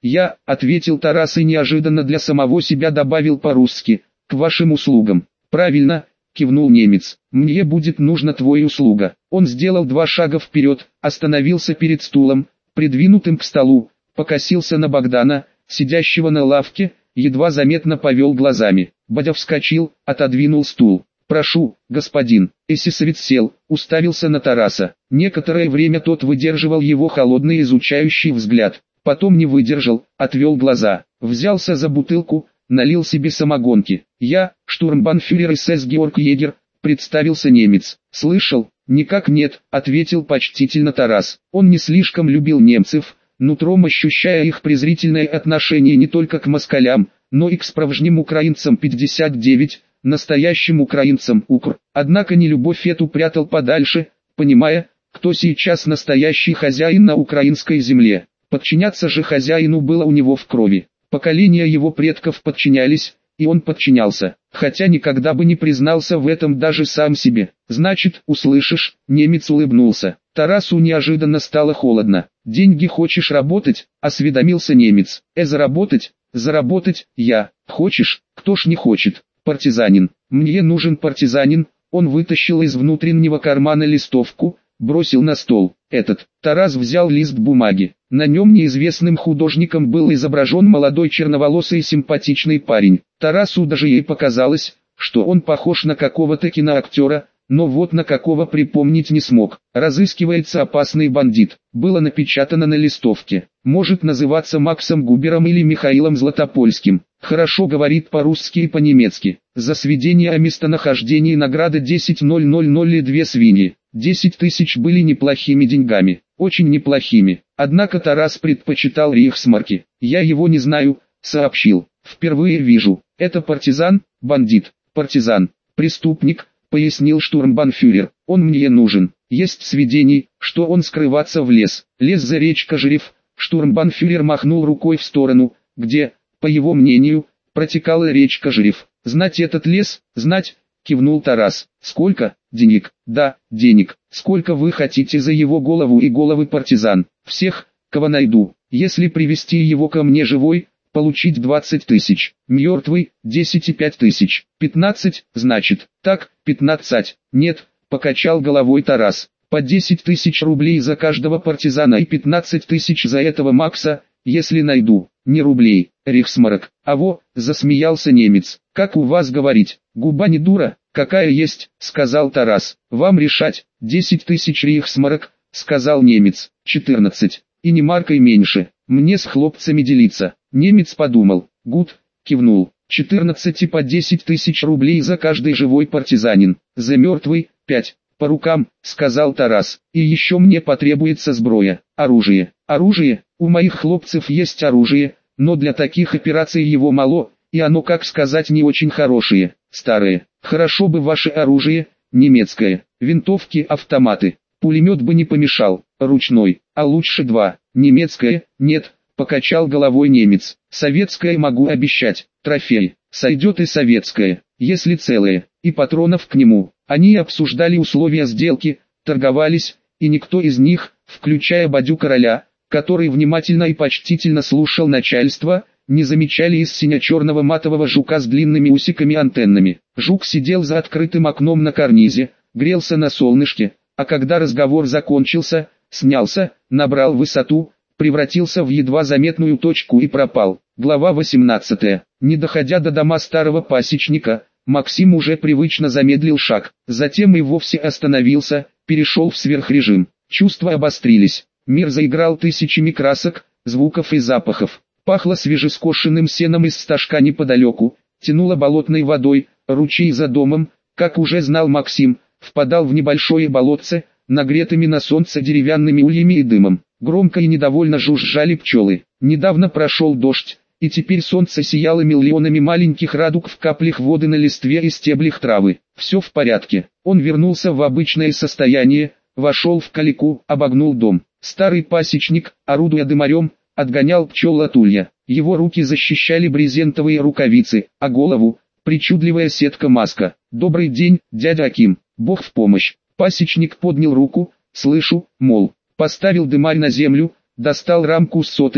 «Я», — ответил Тарас и неожиданно для самого себя добавил по-русски, «к вашим услугам». «Правильно», — кивнул немец, — «мне будет нужна твоя услуга». Он сделал 2 шага вперед, остановился перед стулом, придвинутым к столу, покосился на Богдана, сидящего на лавке, едва заметно повел глазами. Бодя вскочил, отодвинул стул. «Прошу, господин». Эсэсовец сел, уставился на Тараса. Некоторое время тот выдерживал его холодный изучающий взгляд. Потом не выдержал, отвел глаза, взялся за бутылку, налил себе самогонки. «Я, штурмбанфюрер СС Георг Егер», — представился немец. «Слышал?» «Никак нет», — ответил почтительно Тарас. Он не слишком любил немцев, нутром ощущая их презрительное отношение не только к москалям, но и к справжним украинцам 59, настоящим украинцам укр. Однако нелюбовь эту прятал подальше, понимая, кто сейчас настоящий хозяин на украинской земле. Подчиняться же хозяину было у него в крови. Поколения его предков подчинялись, и он подчинялся, хотя никогда бы не признался в этом даже сам себе. «Значит, услышишь», — немец улыбнулся. Тарасу неожиданно стало холодно. «Деньги хочешь работать?» — осведомился немец. «Заработать? Заработать, я. Хочешь? Кто ж не хочет? Партизанин. Мне нужен партизанин». Он вытащил из внутреннего кармана листовку, бросил на стол. Тарас взял лист бумаги. На нем неизвестным художником был изображен молодой черноволосый симпатичный парень. Тарасу даже ей показалось, что он похож на какого-то киноактера, но вот на какого припомнить не смог. «Разыскивается опасный бандит», было напечатано на листовке. Может называться Максом Губером или Михаилом Златопольским. Хорошо говорит по-русски и по-немецки. За сведение о местонахождении награда 10 000 и 2 свиньи. 10 тысяч были неплохими деньгами, очень неплохими. Однако Тарас предпочитал рейхсмарки. «Я его не знаю», — сообщил. «Впервые вижу. Это партизан, бандит, партизан, преступник», — пояснил штурмбанфюрер. «Он мне нужен. Есть сведений, что он скрываться в лес. Лес за речка Жерев». Штурмбанфюрер махнул рукой в сторону, где, по его мнению, протекала речка Жерев. «Знать этот лес, знать», — кивнул Тарас. «Сколько? Денег?» «Да, денег. Сколько вы хотите за его голову и головы партизан?» «Всех, кого найду. Если привести его ко мне живой, получить 20 тысяч. Мертвый, 10,5 тысяч. 15, значит. Так, 15. Нет», — покачал головой Тарас. «По 10 тысяч рублей за каждого партизана и 15 тысяч за этого Макса, если найду. Не рублей, рейхсмарок». «Аво», — засмеялся немец. «Как у вас говорить? Губа не дура, какая есть», — сказал Тарас. «Вам решать. 10 тысяч рейхсмарок», — сказал немец. 14. «И не маркой меньше. Мне с хлопцами делиться». Немец подумал. «Гуд», — кивнул. 14 и по 10 тысяч рублей за каждый живой партизанин. За мертвый, 5. «По рукам», — сказал Тарас. «И еще мне потребуется сброя, оружие». «Оружие? У моих хлопцев есть оружие, но для таких операций его мало, и оно, как сказать, не очень хорошее, старое. Хорошо бы ваше оружие, немецкое, винтовки, автоматы. Пулемет бы не помешал, ручной, а лучше 2. Немецкое, нет», — покачал головой немец. «Советское могу обещать, трофей. Сойдет и советское, если целое, и патронов к нему». Они обсуждали условия сделки, торговались, и никто из них, включая Бодю Короля, который внимательно и почтительно слушал начальство, не замечали из сине-черного матового жука с длинными усиками-антеннами. Жук сидел за открытым окном на карнизе, грелся на солнышке, а когда разговор закончился, снялся, набрал высоту, превратился в едва заметную точку и пропал. Глава 18. Не доходя до дома старого пасечника, Максим уже привычно замедлил шаг, затем и вовсе остановился, перешел в сверхрежим. Чувства обострились, мир заиграл тысячами красок, звуков и запахов. Пахло свежескошенным сеном из стажка неподалеку, тянуло болотной водой, ручей за домом, как уже знал Максим, впадал в небольшое болотце, нагретыми на солнце деревянными ульями и дымом. Громко и недовольно жужжали пчелы. Недавно прошел дождь, и теперь солнце сияло миллионами маленьких радуг в каплях воды на листве и стеблях травы. Все в порядке. Он вернулся в обычное состояние, вошел в калитку, обогнул дом. Старый пасечник, орудуя дымарем, отгонял пчел от улья. Его руки защищали брезентовые рукавицы, а голову — причудливая сетка-маска. «Добрый день, дядя Аким, Бог в помощь». Пасечник поднял руку, «Слышу, мол». Поставил дымарь на землю, достал рамку с сотами,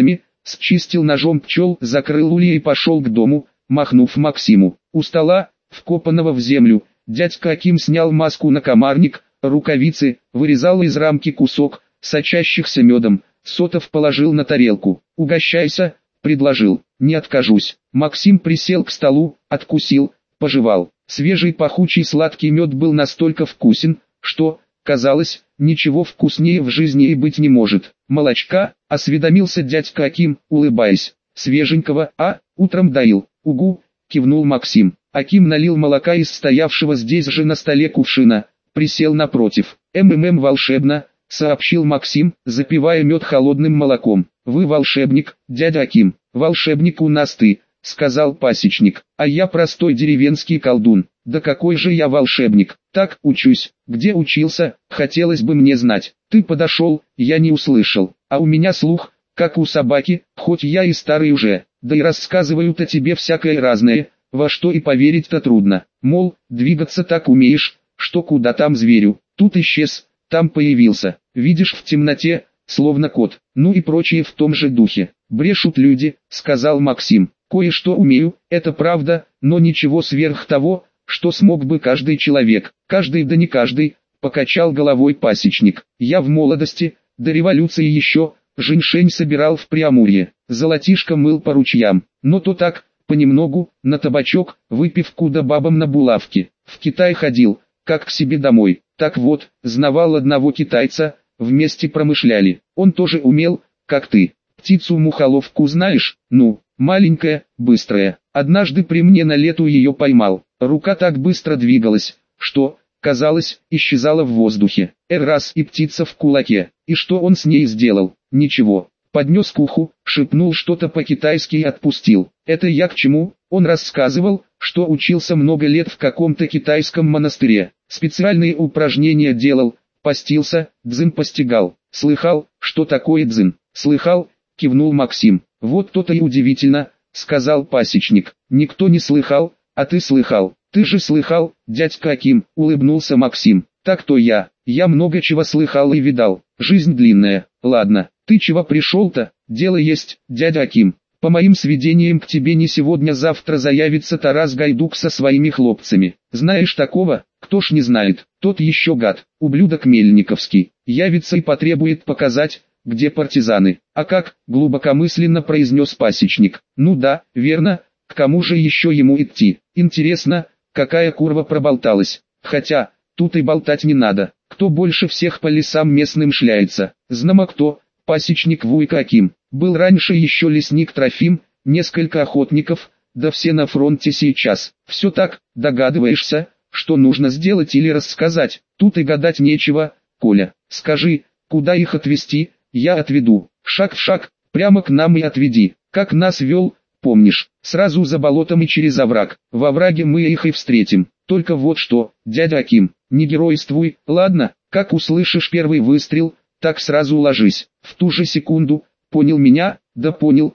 счистил ножом пчел, закрыл улья и пошел к дому, махнув Максиму. У стола, вкопанного в землю, дядька Аким снял маску на комарник, рукавицы, вырезал из рамки кусок, сочащихся медом, Сотов положил на тарелку. «Угощайся», — предложил. «Не откажусь». Максим присел к столу, откусил, пожевал. Свежий пахучий сладкий мед был настолько вкусен, что, казалось, ничего вкуснее в жизни и быть не может. «Молочка?» — осведомился дядька Аким, улыбаясь. «Свеженького, а? Утром доил». «Угу», — кивнул Максим. Аким налил молока из стоявшего здесь же на столе кувшина, присел напротив. «Волшебно», — сообщил Максим, запивая мед холодным молоком. «Вы волшебник, дядя Аким». «Волшебник у нас ты», — сказал пасечник, — «а я простой деревенский колдун». «Да какой же я волшебник, так учусь». «Где учился, хотелось бы мне знать». «Ты подошел, я не услышал, а у меня слух, как у собаки, хоть я и старый уже, да и рассказывают о тебе всякое разное, во что и поверить-то трудно. Мол, двигаться так умеешь, что куда там зверю, тут исчез, там появился, видишь в темноте, словно кот, ну и прочее в том же духе». «Брешут люди», — сказал Максим. «Кое-что умею, это правда, но ничего сверх того, что смог бы каждый человек». «Каждый да не каждый», — покачал головой пасечник. «Я в молодости, до революции еще, женьшень собирал в Преамурье, золотишко мыл по ручьям, но то так, понемногу, на табачок, выпивку да бабам на булавки. В Китай ходил, как к себе домой. Так вот, знавал одного китайца, вместе промышляли. Он тоже умел, как ты. Птицу-мухоловку знаешь? Ну, маленькая, быстрая. Однажды при мне на лету ее поймал. Рука так быстро двигалась, что, казалось, исчезала в воздухе. Раз и птица в кулаке. И что он с ней сделал? Ничего. Поднес к уху, шепнул что-то по-китайски и отпустил. Это я к чему? Он рассказывал, что учился много лет в каком-то китайском монастыре. Специальные упражнения делал, постился, дзин постигал. Слыхал, что такое дзин? Слыхал, кивнул Максим. Вот то-то и удивительно, сказал пасечник. Никто не слыхал, а ты слыхал. Ты же слыхал, дядька Аким, улыбнулся Максим. Так-то я много чего слыхал и видал. Жизнь длинная. Ладно, ты чего пришел-то? Дело есть, дядя Аким. По моим сведениям, к тебе не сегодня-завтра заявится Тарас Гайдук со своими хлопцами. Знаешь такого? Кто ж не знает, тот еще гад, ублюдок Мельниковский. Явится и потребует показать, где партизаны. А как, глубокомысленно произнес пасечник. Ну да, верно, к кому же еще ему идти? Интересно, какая курва проболталась. Хотя, тут и болтать не надо. Кто больше всех по лесам местным шляется? Знамо кто, пасечник Вуйка Аким. Был раньше еще лесник Трофим, несколько охотников, да все на фронте сейчас. Все так, догадываешься, что нужно сделать или рассказать? Тут и гадать нечего, Коля. Скажи, куда их отвезти? Я отведу. Шаг в шаг, прямо к нам и отведи. Как нас вел, помнишь, сразу за болотом и через овраг. Во овраге мы их и встретим. Только вот что, дядя Аким, не геройствуй, ладно? Как услышишь первый выстрел, так сразу ложись. В ту же секунду, понял меня? Да понял,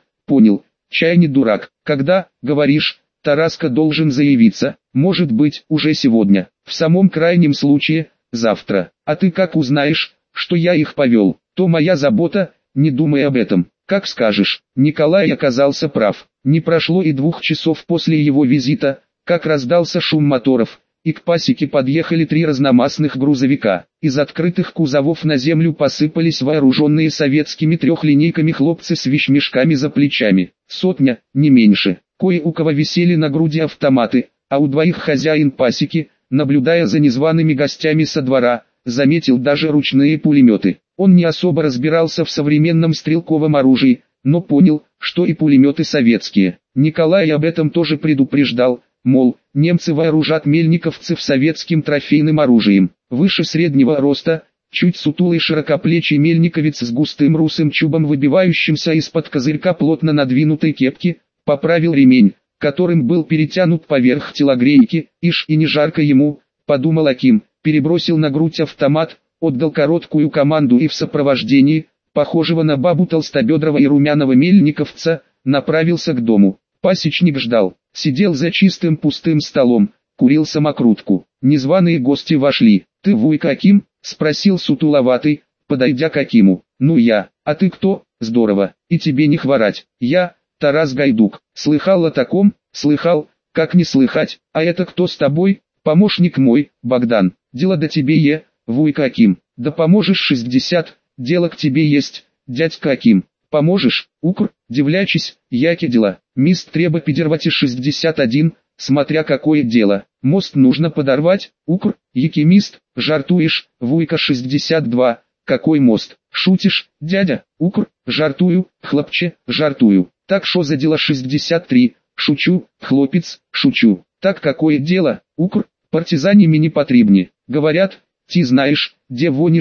чай не дурак. Когда, говоришь, Тараска должен заявиться? Может быть, уже сегодня. В самом крайнем случае, завтра. А ты как узнаешь, что я их повел? То моя забота, не думай об этом. Как скажешь. Николай оказался прав. Не прошло и 2 часов после его визита, как раздался шум моторов, и к пасеке подъехали 3 разномастных грузовика. Из открытых кузовов на землю посыпались вооруженные советскими трехлинейками хлопцы с вещмешками за плечами. Сотня, не меньше. Кое у кого висели на груди автоматы, а у 2 хозяин пасеки, наблюдая за незваными гостями со двора, заметил даже ручные пулеметы. Он не особо разбирался в современном стрелковом оружии, но понял, что и пулеметы советские. Николай об этом тоже предупреждал, мол, немцы вооружат мельниковцев советским трофейным оружием. Выше среднего роста, чуть сутулый широкоплечий мельниковец с густым русым чубом, выбивающимся из-под козырька плотно надвинутой кепки, поправил ремень, которым был перетянут поверх телогрейки. Ишь, и не жарко ему, подумал Аким, перебросил на грудь автомат, отдал короткую команду и в сопровождении, похожего на бабу толстобедрого и румяного мельниковца, направился к дому. Пасечник ждал, сидел за чистым пустым столом, курил самокрутку. Незваные гости вошли. «Ты Вуйка Аким?» — спросил сутуловатый, подойдя к Акиму. «Ну я, а ты кто?» здорово, и тебе не хворать. Я, Тарас Гайдук, слыхал о таком, слыхал, как не слыхать, а это кто с тобой? Помощник мой, Богдан, дело до тебе вуйка Аким, да поможешь 60, дело к тебе есть, дядька Аким, поможешь, укр, дивлячись, яки дела, мист треба підірвати 61, смотря какое дело, мост нужно подорвать, укр, яки мист, жартуешь, вуйка 62, какой мост, шутишь, дядя, укр, жартую, хлопче, жартую, так шо за дело 63, шучу, хлопец, шучу, так какое дело, укр, партизанами не потребни, говорят, ты знаешь, где вони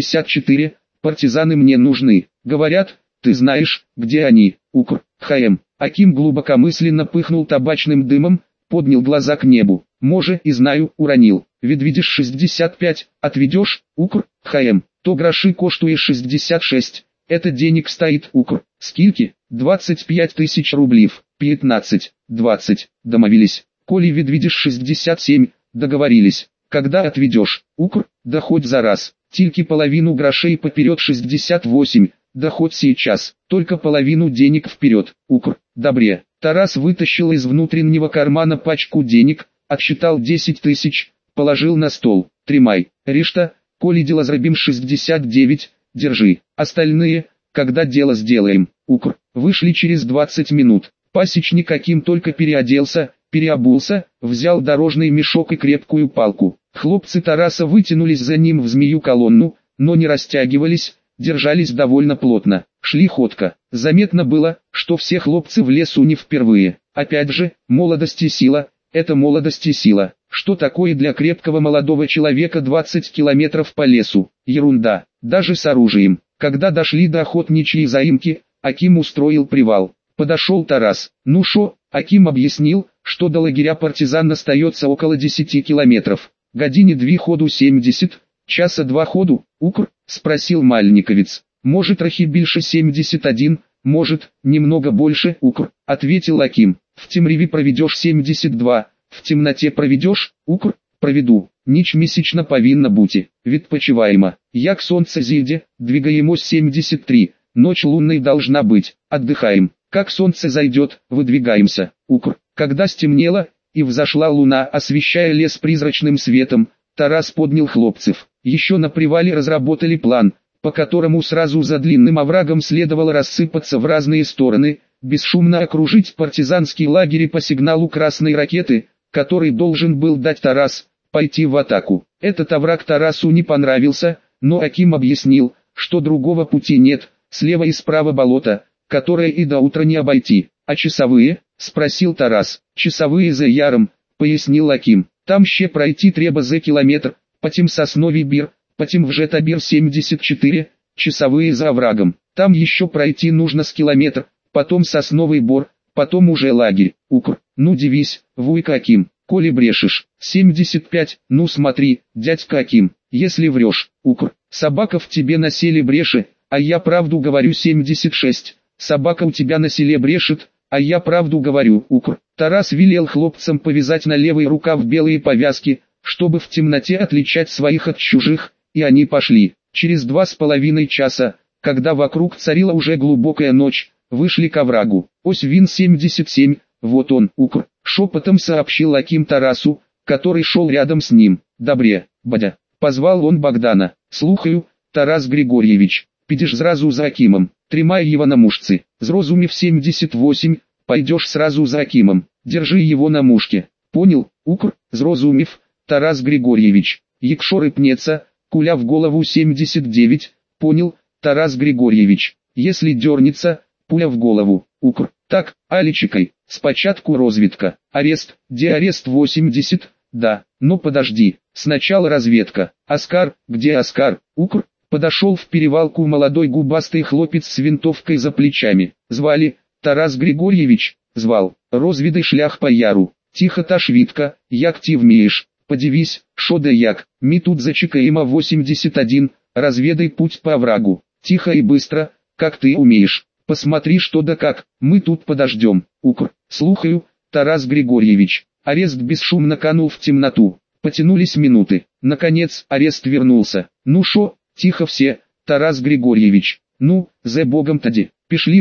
64, партизаны мне нужны, говорят, ты знаешь, где они, укр, ХМ. Аким глубокомысленно пыхнул табачным дымом, поднял глаза к небу, може и знаю, уронил, ведь видишь 65, отведешь, укр, ХМ, то гроши коштует 66, это денег стоит, укр, скильки, 25 тысяч рублей, 15, 20, домовились, коли ведь видишь 67, договорились. Когда отведешь, укр, да хоть за раз, тільки половину грошей поперед 68, да хоть сейчас, только половину денег вперед, укр, добре. Тарас вытащил из внутреннего кармана пачку денег, отсчитал 10 тысяч, положил на стол, тримай, решта, коли дело зробим 69, держи, остальные, когда дело сделаем, укр. Вышли через 20 минут, пасечник Аким только переоделся, переобулся, взял дорожный мешок и крепкую палку. Хлопцы Тараса вытянулись за ним в змею колонну, но не растягивались, держались довольно плотно, шли ходко. Заметно было, что все хлопцы в лесу не впервые. Опять же, молодость и сила, это молодость и сила. Что такое для крепкого молодого человека 20 километров по лесу? Ерунда, даже с оружием. Когда дошли до охотничьей заимки, Аким устроил привал. Подошел Тарас. Ну шо, Аким объяснил, что до лагеря партизан остается около 10 километров. Године 2 ходу 70, часа 2 ходу, укр, спросил Мальниковец. Может трохи більше 71, может, немного больше, укр, ответил Аким. В темряве проведешь 72, в темноте проведешь, укр, проведу. Ніч місячна повинна бути, відпочиваємо. Як солнце зійде, двигаемось 73, ночь лунной должна быть, отдыхаем. Как солнце зайдет, выдвигаемся, укр. Когда стемнело, и взошла луна, освещая лес призрачным светом, Тарас поднял хлопцев. Еще на привале разработали план, по которому сразу за длинным оврагом следовало рассыпаться в разные стороны, бесшумно окружить партизанский лагерь и по сигналу красной ракеты, который должен был дать Тарас, пойти в атаку. Этот овраг Тарасу не понравился, но Аким объяснил, что другого пути нет, слева и справа болото, которое и до утра не обойти. А часовые? Спросил Тарас. Часовые за яром, пояснил Аким. Там ще пройти треба за километр, потом Сосновий Бир, потом в Жетабир 74, часовые за оврагом. Там еще пройти нужно с километр, потом Сосновый Бор, потом уже лагерь. Укр. Ну дивись, вуйка Аким, коли брешешь. 75, ну смотри, дядька Аким, если врешь, укр. Собака в тебе на селе брешет, а я правду говорю 76. Собака у тебя на селе брешет, а я правду говорю, укр. Тарас велел хлопцам повязать на левый рукав белые повязки, чтобы в темноте отличать своих от чужих, и они пошли. Через 2,5 часа, когда вокруг царила уже глубокая ночь, вышли к оврагу. Ось вин 77, вот он, укр. Шепотом сообщил Аким Тарасу, который шел рядом с ним. Добре, бадя. Позвал он Богдана. Слухаю, Тарас Григорьевич. Підеш зразу за Акимом. Тримай его на мушце. Зрозумів 78, пойдешь сразу за Акимом. Держи его на мушке. Понял, укр, зрозумів, Тарас Григорьевич. Якщо рипнется, куля в голову 79, понял, Тарас Григорьевич. Если дернется, пуля в голову, укр. Так, аличикой, спочатку розвідка. Арест, где арест 80, да, но подожди, сначала разведка. Оскар, где Оскар, укр. Подошел в перевалку молодой губастый хлопец с винтовкой за плечами. Звали, Тарас Григорьевич, звал, розвідай шлях по яру. Тихо та швидко, як ти вмієш, подивись, шо да як, ми тут зачекаємо 81, разведай путь по оврагу. Тихо и быстро, как ты умеешь, посмотри что да как, мы тут подождем, укр. Слухаю, Тарас Григорьевич. Арест бесшумно канул в темноту. Потянулись минуты. Наконец, арест вернулся. Ну шо? Тихо все, Тарас Григорьевич. Ну, за богом тади. Пошли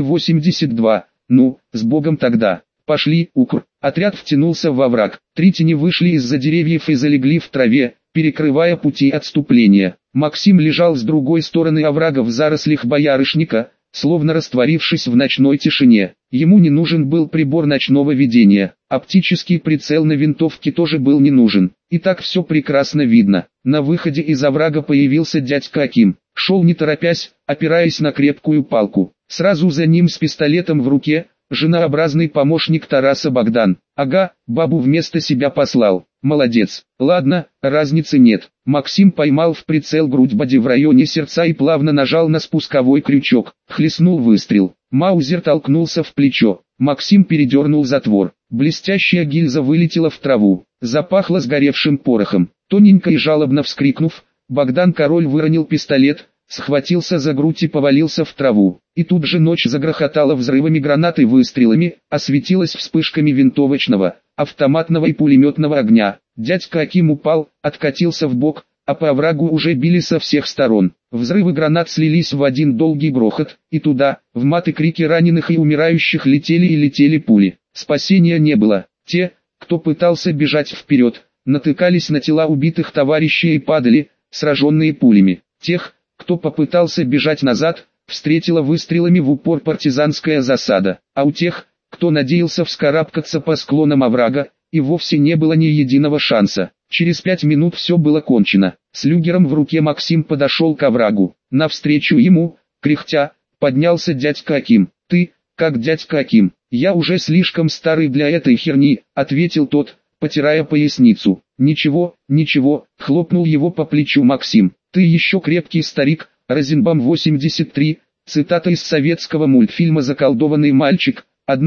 82. Ну, с богом тогда. Пошли, укр. Отряд втянулся во враг. Три тени вышли из-за деревьев и залегли в траве, перекрывая пути отступления. Максим лежал с другой стороны оврага в зарослях боярышника, словно растворившись в ночной тишине. Ему не нужен был прибор ночного видения. Оптический прицел на винтовке тоже был не нужен. И так все прекрасно видно. На выходе из оврага появился дядька Аким. Шел не торопясь, опираясь на крепкую палку. Сразу за ним с пистолетом в руке женообразный помощник Тараса Богдан. Ага, бабу вместо себя послал. Молодец. Ладно, разницы нет. Максим поймал в прицел грудь Бади в районе сердца и плавно нажал на спусковой крючок. Хлестнул выстрел. Маузер толкнулся в плечо. Максим передернул затвор. Блестящая гильза вылетела в траву. Запахло сгоревшим порохом. Тоненько и жалобно вскрикнув, Богдан-король выронил пистолет, схватился за грудь и повалился в траву. И тут же ночь загрохотала взрывами гранат и выстрелами, осветилась вспышками винтовочного, автоматного и пулеметного огня. Дядька Аким упал, откатился в бок, а по оврагу уже били со всех сторон. Взрывы гранат слились в один долгий грохот, и туда, в мат и крики раненых и умирающих летели и летели пули. Спасения не было. Те, кто пытался бежать вперед, натыкались на тела убитых товарищей и падали, сраженные пулями. Тех, кто попытался бежать назад, встретила выстрелами в упор партизанская засада, а у тех, кто надеялся вскарабкаться по склонам оврага, и вовсе не было ни единого шанса. Через 5 минут все было кончено. С люгером в руке Максим подошел к оврагу. Навстречу ему, кряхтя, поднялся дядька Аким. «Ты, как дядька Аким, я уже слишком старый для этой херни», — ответил тот, потирая поясницу. «Ничего, ничего», — хлопнул его по плечу Максим. «Ты еще крепкий старик, Розенбам 83», цитата из советского мультфильма «Заколдованный мальчик»,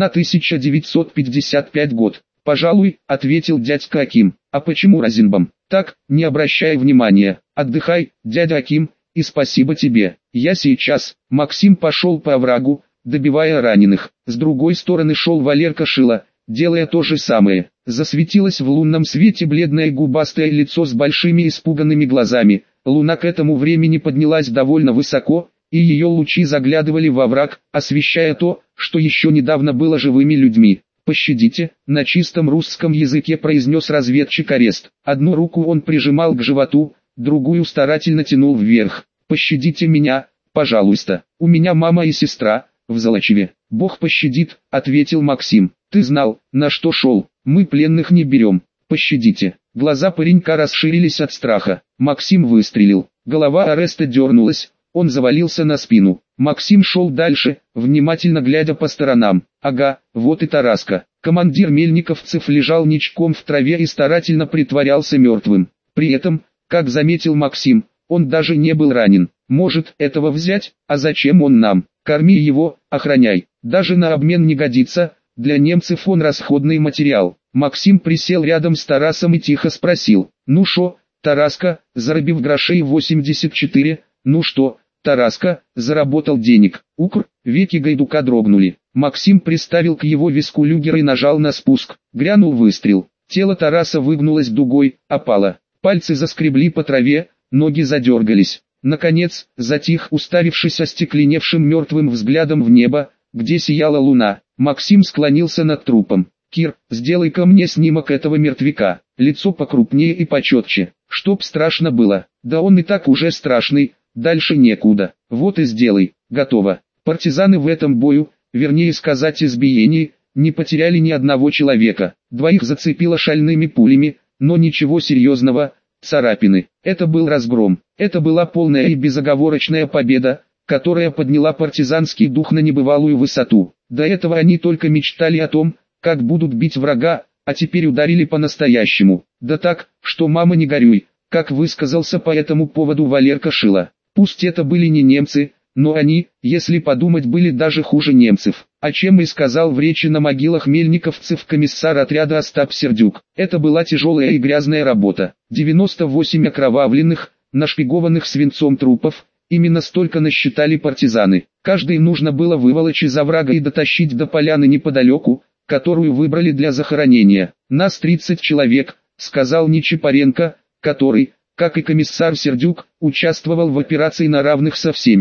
1955 год. «Пожалуй», — ответил дядька Аким. «А почему Розенбам?» «Так, не обращай внимания. Отдыхай, дядя Аким, и спасибо тебе. Я сейчас». Максим пошел по оврагу, добивая раненых. С другой стороны шел Валерка Шила, делая то же самое. Засветилось в лунном свете бледное губастое лицо с большими испуганными глазами. Луна к этому времени поднялась довольно высоко, и ее лучи заглядывали во враг, освещая то, что еще недавно было живыми людьми. «Пощадите», — на чистом русском языке произнес разведчик Арест. Одну руку он прижимал к животу, другую старательно тянул вверх. «Пощадите меня, пожалуйста, у меня мама и сестра, в Золочеве». «Бог пощадит», — ответил Максим. «Ты знал, на что шел, мы пленных не берем, пощадите». Глаза паренька расширились от страха. Максим выстрелил. Голова Ареста дернулась, он завалился на спину. Максим шел дальше, внимательно глядя по сторонам. Ага, вот и Тараска. Командир мельниковцев лежал ничком в траве и старательно притворялся мертвым. При этом, как заметил Максим, он даже не был ранен. «Может, этого взять? А зачем он нам? Корми его, охраняй. Даже на обмен не годится, для немцев он расходный материал». Максим присел рядом с Тарасом и тихо спросил: «Ну шо, Тараска, заробив грошей 84, ну что, Тараска, заработал денег?» Укр, веки гайдука дрогнули. Максим приставил к его виску люгер и нажал на спуск. Грянул выстрел. Тело Тараса выгнулось дугой, опало. Пальцы заскребли по траве, ноги задергались. Наконец, затих, уставившись остекленевшим мертвым взглядом в небо, где сияла луна. Максим склонился над трупом. «Кир, сделай-ка мне снимок этого мертвяка, лицо покрупнее и почетче, чтоб страшно было». «Да он и так уже страшный, дальше некуда». «Вот и сделай». «Готово». Партизаны в этом бою, вернее сказать избиении, не потеряли ни одного человека. Двоих зацепило шальными пулями, но ничего серьезного, царапины. Это был разгром. Это была полная и безоговорочная победа, которая подняла партизанский дух на небывалую высоту. До этого они только мечтали о том, как будут бить врага, а теперь ударили по-настоящему. Да так, что «мама не горюй», как высказался по этому поводу Валерка Шила. Пусть это были не немцы, но они, если подумать, были даже хуже немцев. О чем и сказал в речи на могилах мельниковцев комиссар отряда Остап Сердюк. Это была тяжелая и грязная работа. 98 окровавленных, нашпигованных свинцом трупов, именно столько насчитали партизаны. Каждый нужно было выволочь из оврага и дотащить до поляны неподалеку, которую выбрали для захоронения. «Нас 30 человек», — сказал Нечипаренко, который, как и комиссар Сердюк, участвовал в операции на равных со всеми.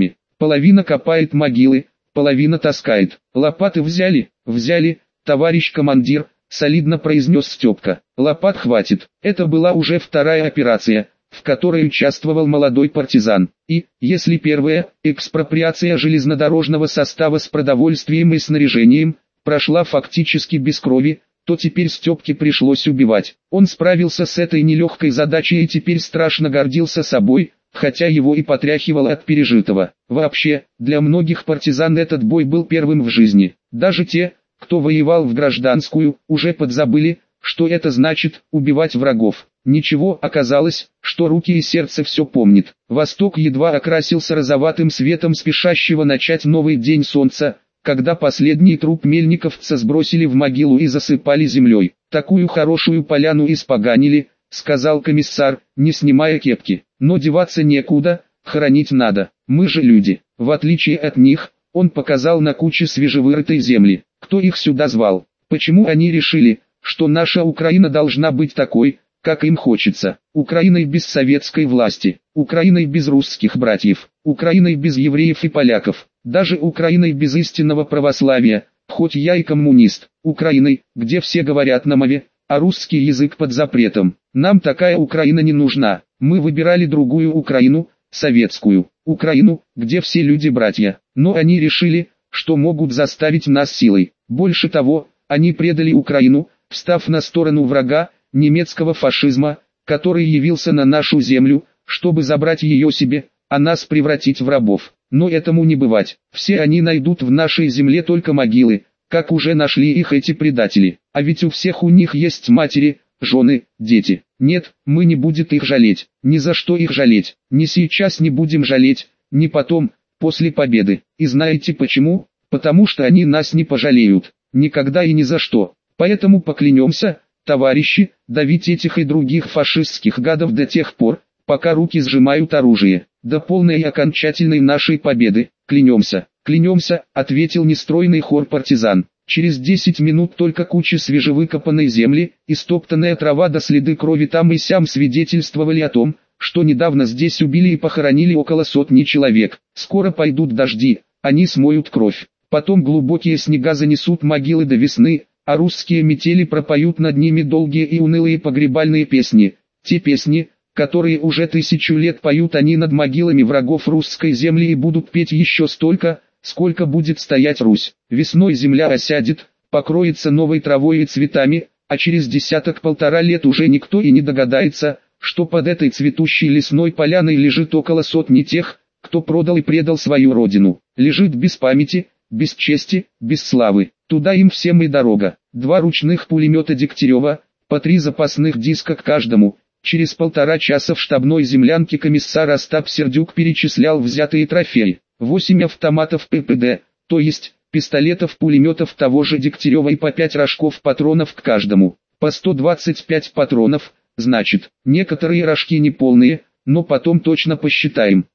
Половина копает могилы, половина таскает. Лопаты взяли? Взяли, товарищ командир, солидно произнес Степка. Лопат хватит. Это была уже вторая операция, в которой участвовал молодой партизан. И, если первая, экспроприация железнодорожного состава с продовольствием и снаряжением, прошла фактически без крови, то теперь Степке пришлось убивать. Он справился с этой нелегкой задачей и теперь страшно гордился собой, хотя его и потряхивало от пережитого. Вообще, для многих партизан этот бой был первым в жизни. Даже те, кто воевал в гражданскую, уже подзабыли, что это значит убивать врагов. Ничего, оказалось, что руки и сердце все помнит. Восток едва окрасился розоватым светом спешащего начать новый день солнца, когда последний труп мельниковца сбросили в могилу и засыпали землей. «Такую хорошую поляну испоганили», — сказал комиссар, не снимая кепки. «Но деваться некуда, хоронить надо. Мы же люди. В отличие от них», — он показал на куче свежевырытой земли. «Кто их сюда звал? Почему они решили, что наша Украина должна быть такой, как им хочется? Украиной без советской власти, Украиной без русских братьев, Украиной без евреев и поляков, даже Украиной без истинного православия, хоть я и коммунист, Украиной, где все говорят на мове, а русский язык под запретом. Нам такая Украина не нужна. Мы выбирали другую Украину, советскую, Украину, где все люди братья. Но они решили, что могут заставить нас силой. Больше того, они предали Украину, встав на сторону врага, немецкого фашизма, который явился на нашу землю, чтобы забрать ее себе, а нас превратить в рабов. Но этому не бывать. Все они найдут в нашей земле только могилы, как уже нашли их эти предатели. А ведь у всех у них есть матери, жены, дети. Нет, мы не будем их жалеть. Ни за что их жалеть. Ни сейчас не будем жалеть, ни потом, после победы. И знаете почему? Потому что они нас не пожалеют. Никогда и ни за что. Поэтому поклянемся, товарищи, давить этих и других фашистских гадов до тех пор, пока руки сжимают оружие. До полной и окончательной нашей победы, клянемся. «Клянемся», — ответил нестройный хор партизан. Через 10 минут только куча свежевыкопанной земли, истоптанная трава до следы крови там и сям свидетельствовали о том, что недавно здесь убили и похоронили около сотни человек. Скоро пойдут дожди, они смоют кровь. Потом глубокие снега занесут могилы до весны, а русские метели пропоют над ними долгие и унылые погребальные песни. Те песни, которые уже 1000 лет поют они над могилами врагов русской земли и будут петь еще столько, сколько будет стоять Русь. Весной земля осядет, покроется новой травой и цветами, а через 10-1,5 лет уже никто и не догадается, что под этой цветущей лесной поляной лежит около сотни тех, кто продал и предал свою родину. Лежит без памяти, без чести, без славы. Туда им всем и дорога. 2 ручных пулемета Дегтярева, по 3 запасных диска к каждому. Через 1,5 часа в штабной землянке комиссар Остап Сердюк перечислял взятые трофеи. 8 автоматов ППД, то есть пистолетов-пулеметов того же Дегтярева и по 5 рожков патронов к каждому. По 125 патронов, значит, некоторые рожки не полные, но потом точно посчитаем.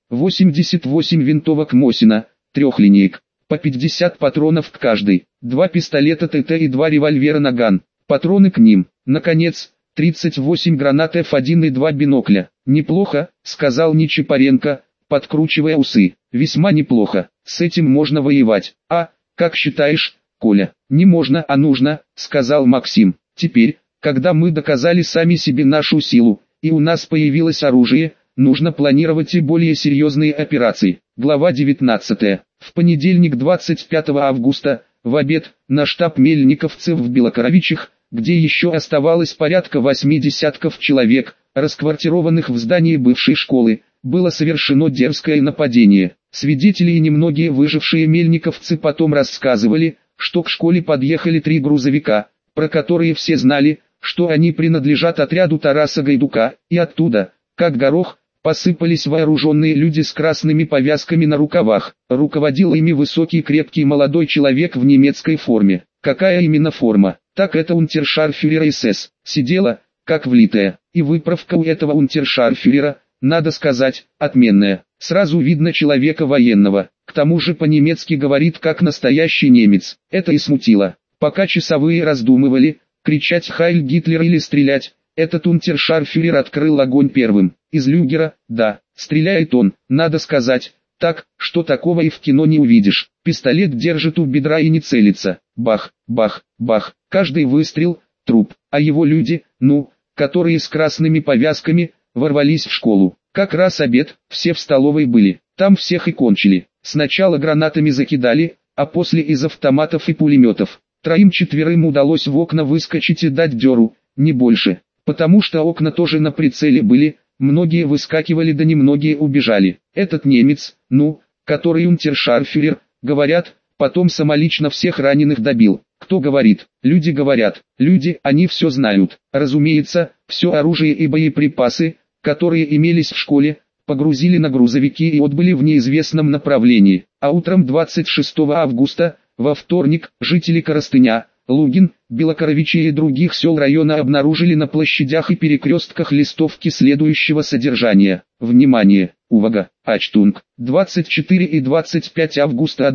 88 винтовок Мосина, 3 линеек, по 50 патронов к каждой. 2 пистолета ТТ и 2 револьвера Наган, патроны к ним. Наконец, 38 гранат F1 и 2 бинокля. «Неплохо», — сказал Нечипаренко, подкручивая усы. «Весьма неплохо, с этим можно воевать. А, как считаешь, Коля?» «Не можно, а нужно», — сказал Максим. «Теперь, когда мы доказали сами себе нашу силу, и у нас появилось оружие, нужно планировать и более серьезные операции». Глава 19. В понедельник 25 августа, в обед, на штаб мельниковцев в Белокоровичах, где еще оставалось порядка 80 человек, расквартированных в здании бывшей школы, было совершено дерзкое нападение. Свидетели и немногие выжившие мельниковцы потом рассказывали, что к школе подъехали 3 грузовика, про которые все знали, что они принадлежат отряду Тараса Гайдука, и оттуда, как горох, посыпались вооруженные люди с красными повязками на рукавах. Руководил ими высокий крепкий молодой человек в немецкой форме. Какая именно форма? Так это унтершарфюрера СС. Сидела, как влитая. И выправка у этого унтершарфюрера, надо сказать, отменная. Сразу видно человека военного. К тому же по-немецки говорит как настоящий немец. Это и смутило. Пока часовые раздумывали, кричать «Хайль Гитлер» или стрелять, этот унтершарфюрер открыл огонь первым. Из люгера, да, стреляет он, надо сказать, Так, что такого и в кино не увидишь. Пистолет держит у бедра и не целится. Бах, бах, бах. Каждый выстрел – труп. А его люди, которые с красными повязками, ворвались в школу. Как раз обед, все в столовой были. Там всех и кончили. Сначала гранатами закидали, а после из автоматов и пулеметов. 3-4 удалось в окна выскочить и дать дёру, не больше. Потому что окна тоже на прицеле были, многие выскакивали да немногие убежали. Этот немец, который унтершарфюрер, говорят, потом самолично всех раненых добил. Кто говорит? Люди говорят. Люди, они все знают. Разумеется, все оружие и боеприпасы, которые имелись в школе, погрузили на грузовики и отбыли в неизвестном направлении. А утром 26 августа, во вторник, жители Коростыня, Лугин, Белокоровичи и других сел района обнаружили на площадях и перекрестках листовки следующего содержания. Внимание! Увага! Ачтунг! 24 и 25 августа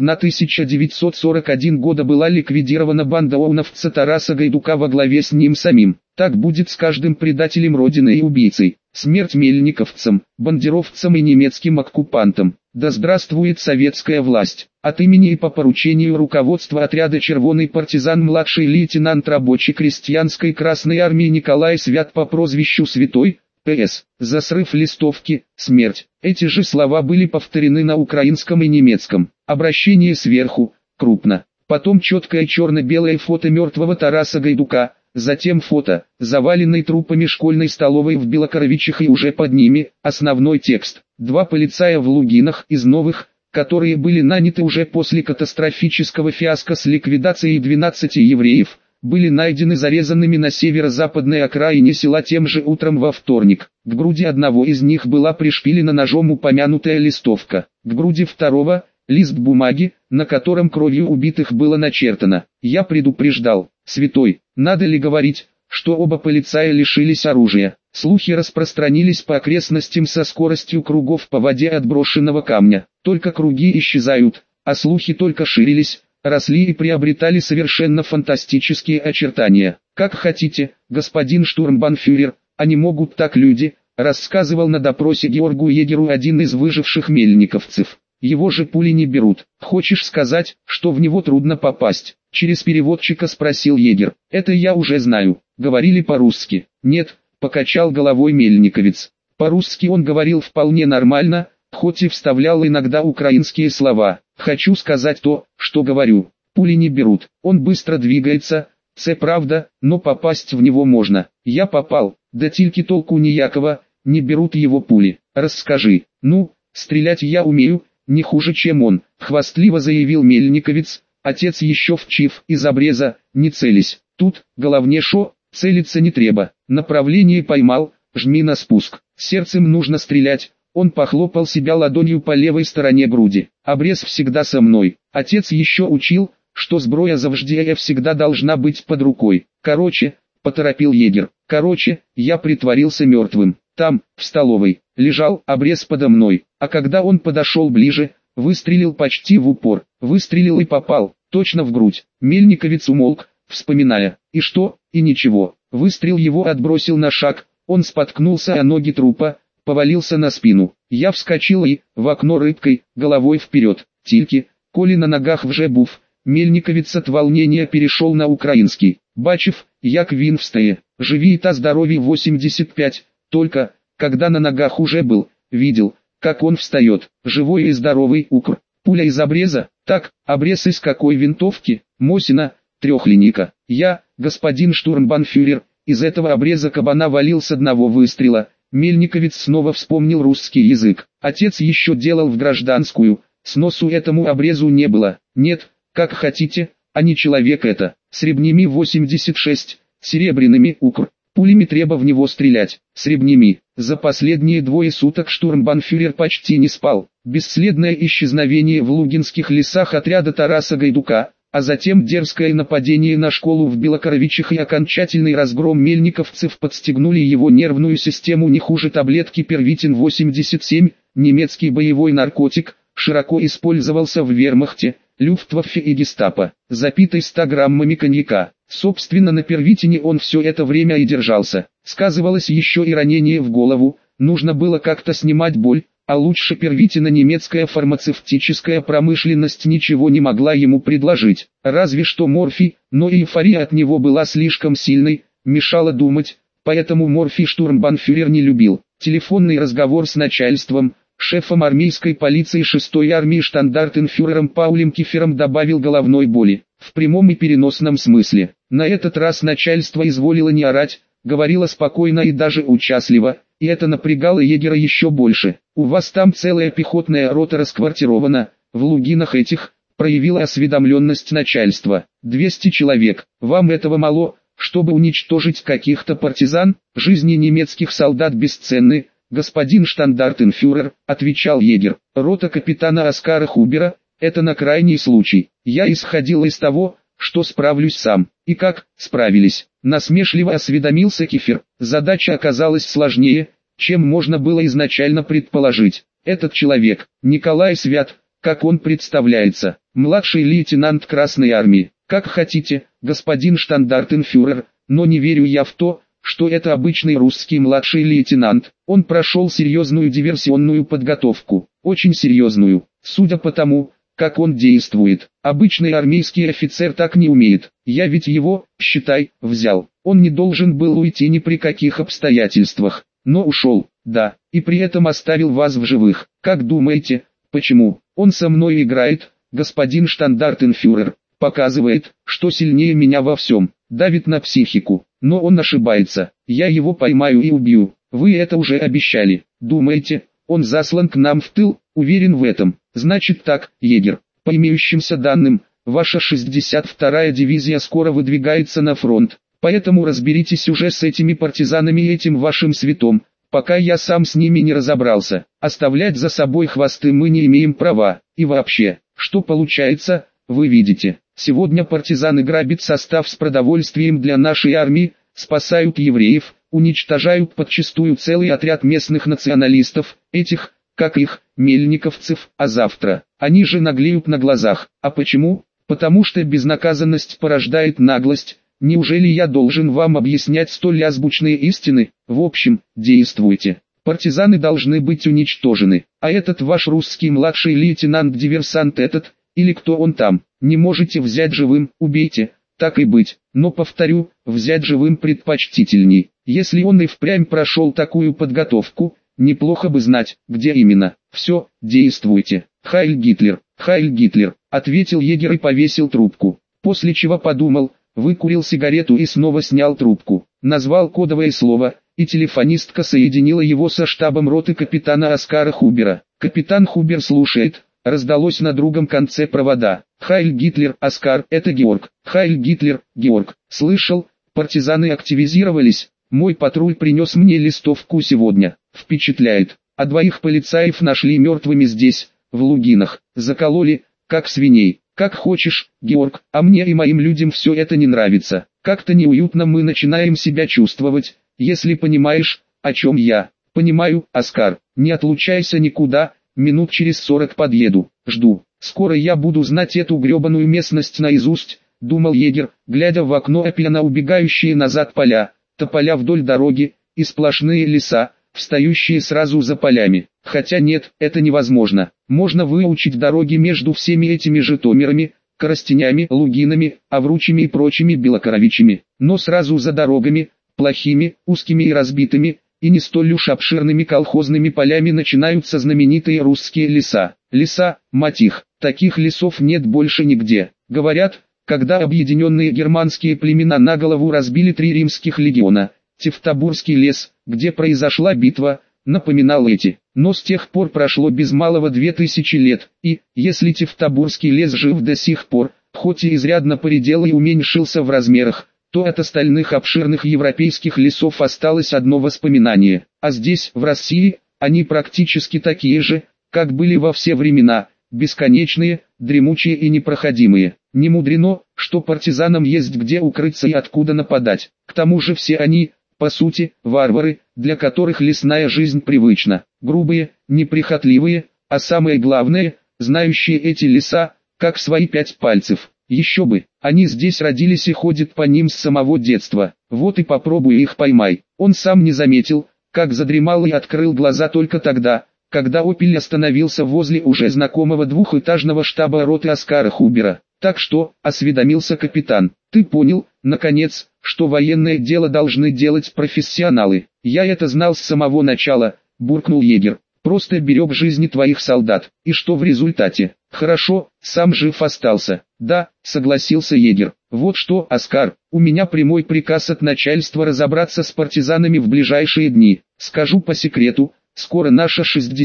1941 года была ликвидирована банда ОУНовца Тараса Гайдука во главе с ним самим. Так будет с каждым предателем Родины и убийцей. Смерть мельниковцам, бандеровцам и немецким оккупантам. Да здравствует советская власть! От имени и по поручению руководства отряда «Червоный партизан» младший лейтенант рабочей крестьянской Красной армии Николай Свят по прозвищу Святой, П.С. За срыв листовки, смерть. Эти же слова были повторены на украинском и немецком. Обращение сверху, крупно. Потом четкое черно-белое фото мертвого Тараса Гайдука. Затем фото, заваленной трупами школьной столовой в Белокоровичах и уже под ними, основной текст. 2 полицая в Лугинах из новых, которые были наняты уже после катастрофического фиаско с ликвидацией 12 евреев, были найдены зарезанными на северо-западной окраине села тем же утром во вторник. К груди одного из них была пришпилена ножом упомянутая листовка. К груди второго – лист бумаги, на котором кровью убитых было начертано. Я предупреждал, Святой, надо ли говорить, что оба полицая лишились оружия. Слухи распространились по окрестностям со скоростью кругов по воде от брошенного камня. Только круги исчезают, а слухи только ширились, росли и приобретали совершенно фантастические очертания. «Как хотите, господин штурмбанфюрер, они могут так люди», рассказывал на допросе Георгу Егеру один из выживших мельниковцев. Его же пули не берут. Хочешь сказать, что в него трудно попасть? Через переводчика спросил егерь. Это я уже знаю. Говорили по-русски. Нет, покачал головой мельниковец. По-русски он говорил вполне нормально, хоть и вставлял иногда украинские слова. Хочу сказать то, что говорю. Пули не берут. Он быстро двигается, це правда, но попасть в него можно. Я попал, да тільки толку ніякого, не берут его пули. Расскажи. Стрелять я умею. Не хуже, чем он, хвастливо заявил мельниковец, отец еще вчив из обреза, не целись. Тут, головне шо, целиться не треба, направление поймал, жми на спуск, сердцем нужно стрелять. Он похлопал себя ладонью по левой стороне груди. Обрез всегда со мной. Отец еще учил, что сброя завжди всегда должна быть под рукой. Короче, поторопил егерь. Я притворился мертвым. Там, в столовой, лежал обрез подо мной, а когда он подошел ближе, выстрелил почти в упор, выстрелил и попал, точно в грудь. Мельниковец умолк, вспоминая, и что, и ничего. Выстрел его отбросил на шаг, он споткнулся о ноги трупа, повалился на спину. Я вскочил и, в окно рыбкой, головой вперед, тільки, коли на ногах вже був. Мельниковец от волнения перешел на украинский. Бачив, як він встає, живі та здорові 85. Только, когда на ногах уже был, видел, как он встает, живой и здоровый укр. Пуля из обреза, так, обрез из какой винтовки, Мосина, трехлинейка. Я, господин штурмбанфюрер, из этого обреза кабана валил с одного выстрела. Мельниковец снова вспомнил русский язык. Отец еще делал в гражданскую, сносу этому обрезу не было. Нет, как хотите, а не человек это. С ребнями 86, серебряными укр. Пулями треба в него стрелять, с ребнями. За последние 2 суток штурмбанфюрер почти не спал. Бесследное исчезновение в лугинских лесах отряда Тараса Гайдука, а затем дерзкое нападение на школу в Белокоровичах и окончательный разгром мельниковцев подстегнули его нервную систему не хуже таблетки Первитин-87, немецкий боевой наркотик, широко использовался в вермахте, Люфтваффе и гестапо, запитый 100 граммами коньяка. Собственно, на Первитине он все это время и держался. Сказывалось еще и ранение в голову, нужно было как-то снимать боль, а лучше первитина немецкая фармацевтическая промышленность ничего не могла ему предложить, разве что морфий, но эйфория от него была слишком сильной, мешала думать, поэтому морфий штурмбанфюрер не любил. Телефонный разговор с начальством, шефом армейской полиции 6-й армии штандартенфюрером Паулем Кифером добавил головной боли, в прямом и переносном смысле. На этот раз начальство изволило не орать, говорило спокойно и даже участливо, и это напрягало егера еще больше. «У вас там целая пехотная рота расквартирована, в Лугинах этих», проявила осведомленность начальства. 200 человек, вам этого мало, чтобы уничтожить каких-то партизан? Жизни немецких солдат бесценны, господин штандартенфюрер, отвечал егер. Рота капитана Оскара Хубера, это на крайний случай. Я исходил из того, что справлюсь сам. И как, справились? Насмешливо осведомился Кифер. Задача оказалась сложнее, чем можно было изначально предположить. Этот человек, Николай Свят, как он представляется, младший лейтенант Красной Армии. Как хотите, господин штандартенфюрер, но не верю я в то, что это обычный русский младший лейтенант. Он прошел серьезную диверсионную подготовку, очень серьезную, судя по тому, как он действует. Обычный армейский офицер так не умеет. Я ведь его, считай, взял. Он не должен был уйти ни при каких обстоятельствах, но ушел, да, и при этом оставил вас в живых. Как думаете, почему? Он со мной играет, господин штандартенфюрер, показывает, что сильнее меня во всем, давит на психику, но он ошибается. Я его поймаю и убью. Вы это уже обещали. Думаете, он заслан к нам в тыл? Уверен в этом. Значит так, егер, по имеющимся данным, ваша 62-я дивизия скоро выдвигается на фронт, поэтому разберитесь уже с этими партизанами и этим вашим святом, пока я сам с ними не разобрался. Оставлять за собой хвосты мы не имеем права. И вообще, что получается, вы видите, сегодня партизаны грабят состав с продовольствием для нашей армии, спасают евреев, уничтожают подчистую целый отряд местных националистов, этих, как их, мельниковцев, а завтра, они же наглеют на глазах. А почему? Потому что безнаказанность порождает наглость. Неужели я должен вам объяснять столь азбучные истины? В общем, действуйте. Партизаны должны быть уничтожены, а этот ваш русский младший лейтенант-диверсант этот, или кто он там, не можете взять живым, убейте, так и быть, но повторю, взять живым предпочтительней. Если он и впрямь прошел такую подготовку, неплохо бы знать, где именно. Все, действуйте. Хайль Гитлер, ответил егер и повесил трубку, после чего подумал, выкурил сигарету и снова снял трубку, назвал кодовое слово, и телефонистка соединила его со штабом роты капитана Оскара Хубера. Капитан Хубер слушает, раздалось на другом конце провода. Хайль Гитлер, Оскар, это Георг. Хайль Гитлер, Георг. Слышал, партизаны активизировались, мой патруль принес мне листовку сегодня. Впечатляет. А 2 полицаев нашли мертвыми здесь, в Лугинах. Закололи, как свиней. Как хочешь, Георг, а мне и моим людям все это не нравится. Как-то неуютно мы начинаем себя чувствовать, если понимаешь, о чем я. Понимаю, Оскар, не отлучайся никуда, минут через 40 подъеду, жду. Скоро я буду знать эту гребаную местность наизусть, думал егер, глядя в окно на убегающие назад поля, тополя вдоль дороги, и сплошные леса, встающие сразу за полями. Хотя нет, это невозможно. Можно выучить дороги между всеми этими Житомирами, Коростенями, Лугинами, Авручами и прочими Белокоровичами. Но сразу за дорогами, плохими, узкими и разбитыми, и не столь уж обширными колхозными полями начинаются знаменитые русские леса. Леса, мать их, таких лесов нет больше нигде. Говорят, когда объединенные германские племена на голову разбили 3 римских легиона, Тевтобурский лес, где произошла битва, напоминал эти. Но с тех пор прошло без малого 2000 лет, и, если Тевтобурский лес жив до сих пор, хоть и изрядно поредел и уменьшился в размерах, то от остальных обширных европейских лесов осталось одно воспоминание. А здесь, в России, они практически такие же, как были во все времена, бесконечные, дремучие и непроходимые. Не мудрено, что партизанам есть где укрыться и откуда нападать. К тому же все они, по сути, варвары, для которых лесная жизнь привычна. Грубые, неприхотливые, а самое главное, знающие эти леса, как свои 5 пальцев. Еще бы, они здесь родились и ходят по ним с самого детства. Вот и попробуй их поймай. Он сам не заметил, как задремал и открыл глаза только тогда, когда «Опель» остановился возле уже знакомого двухэтажного штаба роты Оскара Хубера. «Так что», — осведомился капитан, — «ты понял, наконец, что военное дело должны делать профессионалы?» «Я это знал с самого начала», — буркнул егерь. «Просто берег жизни твоих солдат. И что в результате?» «Хорошо, сам жив остался». «Да», — согласился егерь. «Вот что, Оскар, у меня прямой приказ от начальства разобраться с партизанами в ближайшие дни. Скажу по секрету, скоро наша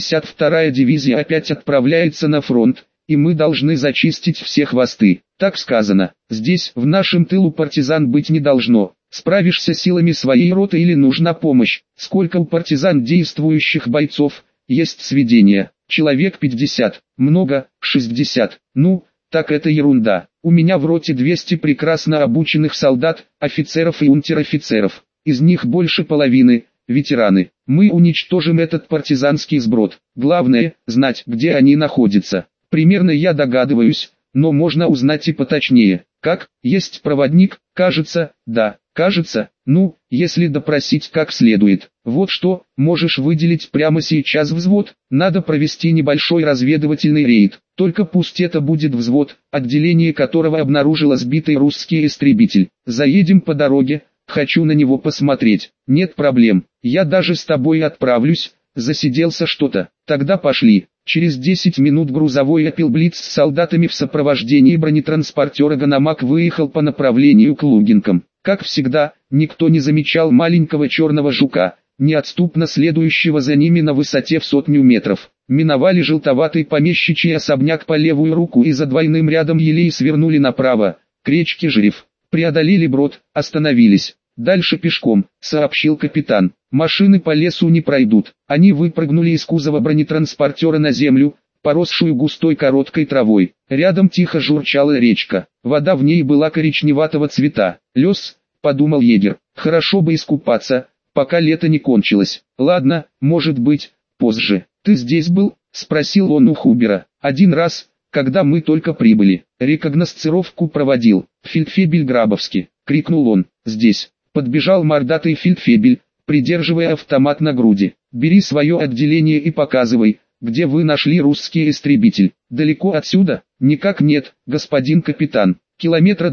62-я дивизия опять отправляется на фронт, и мы должны зачистить все хвосты. Так сказано. Здесь, в нашем тылу, партизан быть не должно. Справишься силами своей роты или нужна помощь? Сколько у партизан действующих бойцов? Есть сведения. Человек 50. Много, 60. Ну, так это ерунда. У меня в роте 200 прекрасно обученных солдат, офицеров и унтер-офицеров. Из них больше половины – ветераны. Мы уничтожим этот партизанский сброд. Главное – знать, где они находятся. Примерно я догадываюсь, но можно узнать и поточнее. Как? Есть проводник? Кажется, да. Кажется, ну, если допросить как следует. Вот что, можешь выделить прямо сейчас взвод, надо провести небольшой разведывательный рейд. Только пусть это будет взвод, отделение которого обнаружило сбитый русский истребитель. Заедем по дороге, хочу на него посмотреть. Нет проблем, я даже с тобой отправлюсь, засиделся что-то. Тогда пошли. Через 10 минут грузовой Opel Blitz с солдатами в сопровождении бронетранспортера Ганамак выехал по направлению к Лугинкам. Как всегда, никто не замечал маленького черного жука, неотступно следующего за ними на высоте в 100 метров. Миновали желтоватый помещичий особняк по левую руку и за двойным рядом елей свернули направо, к речке Жрев. Преодолели брод, остановились. «Дальше пешком», — сообщил капитан. «Машины по лесу не пройдут». Они выпрыгнули из кузова бронетранспортера на землю, поросшую густой короткой травой. Рядом тихо журчала речка. Вода в ней была коричневатого цвета. «Лес», — подумал егерь, — «хорошо бы искупаться, пока лето не кончилось». «Ладно, может быть, позже». «Ты здесь был?» — спросил он у Хубера. «Один раз, когда мы только прибыли. Рекогносцировку проводил. Фельдфебель Грабовский», — крикнул он. «Здесь». Подбежал мордатый фельдфебель, придерживая автомат на груди. «Бери свое отделение и показывай, где вы нашли русский истребитель. Далеко отсюда?» «Никак нет, господин капитан. Километра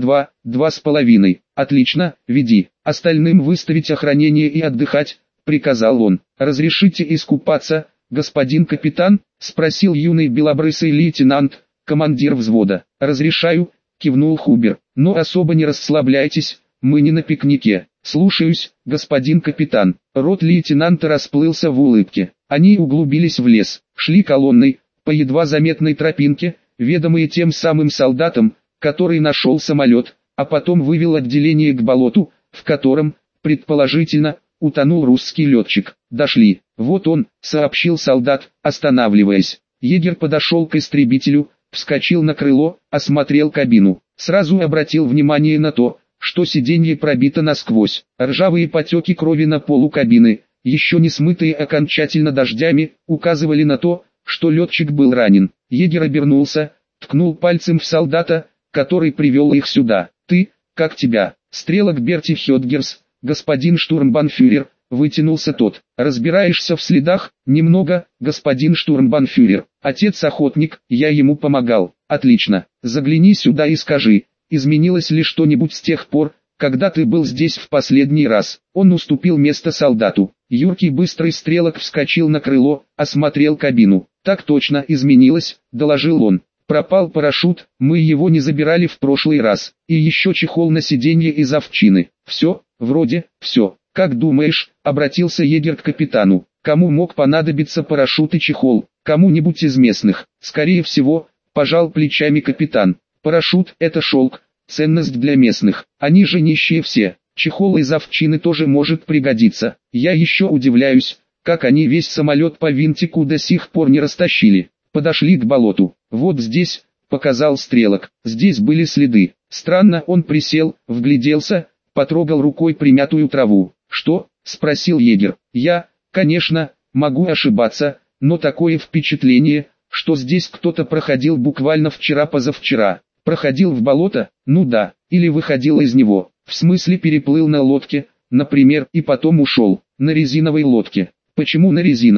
2,5. Отлично, веди. Остальным выставить охранение и отдыхать», — приказал он. «Разрешите искупаться, господин капитан?» — спросил юный белобрысый лейтенант, командир взвода. «Разрешаю», — кивнул Хубер. «Но особо не расслабляйтесь, мы не на пикнике». «Слушаюсь, господин капитан». Рот лейтенанта расплылся в улыбке. Они углубились в лес, шли колонной, по едва заметной тропинке, ведомые тем самым солдатам, который нашел самолет, а потом вывел отделение к болоту, в котором, предположительно, утонул русский летчик. «Дошли. Вот он», — сообщил солдат, останавливаясь. Егерь подошел к истребителю, вскочил на крыло, осмотрел кабину. Сразу обратил внимание на то, что сиденье пробито насквозь. Ржавые потеки крови на полу кабины, еще не смытые окончательно дождями, указывали на то, что летчик был ранен. Егерь обернулся, ткнул пальцем в солдата, который привел их сюда. «Ты, как тебя?» «Стрелок Берти Хёдгерс, господин штурмбанфюрер», — вытянулся тот. «Разбираешься в следах?» «Немного, господин штурмбанфюрер. Отец охотник, я ему помогал». «Отлично. Загляни сюда и скажи, изменилось ли что-нибудь с тех пор, когда ты был здесь в последний раз?» Он уступил место солдату. Юркий быстрый стрелок вскочил на крыло, осмотрел кабину. «Так точно изменилось», — доложил он. «Пропал парашют, мы его не забирали в прошлый раз. И еще чехол на сиденье из овчины. Все, вроде, все. Как думаешь?» — обратился егерь к капитану. «Кому мог понадобиться парашют и чехол? Кому-нибудь из местных?» «Скорее всего», — пожал плечами капитан. «Парашют — это шелк, ценность для местных, они же нищие все. Чехол из овчины тоже может пригодиться. Я еще удивляюсь, как они весь самолет по винтику до сих пор не растащили». Подошли к болоту. «Вот здесь», — показал стрелок, — «здесь были следы». Странно, он присел, вгляделся, потрогал рукой примятую траву. «Что?» — спросил егерь. «Я, конечно, могу ошибаться, но такое впечатление, что здесь кто-то проходил буквально вчера-позавчера». «Проходил в болото?» «Ну да, или выходил из него, в смысле переплыл на лодке, например, и потом ушел, на резиновой лодке». «Почему на резиновой?»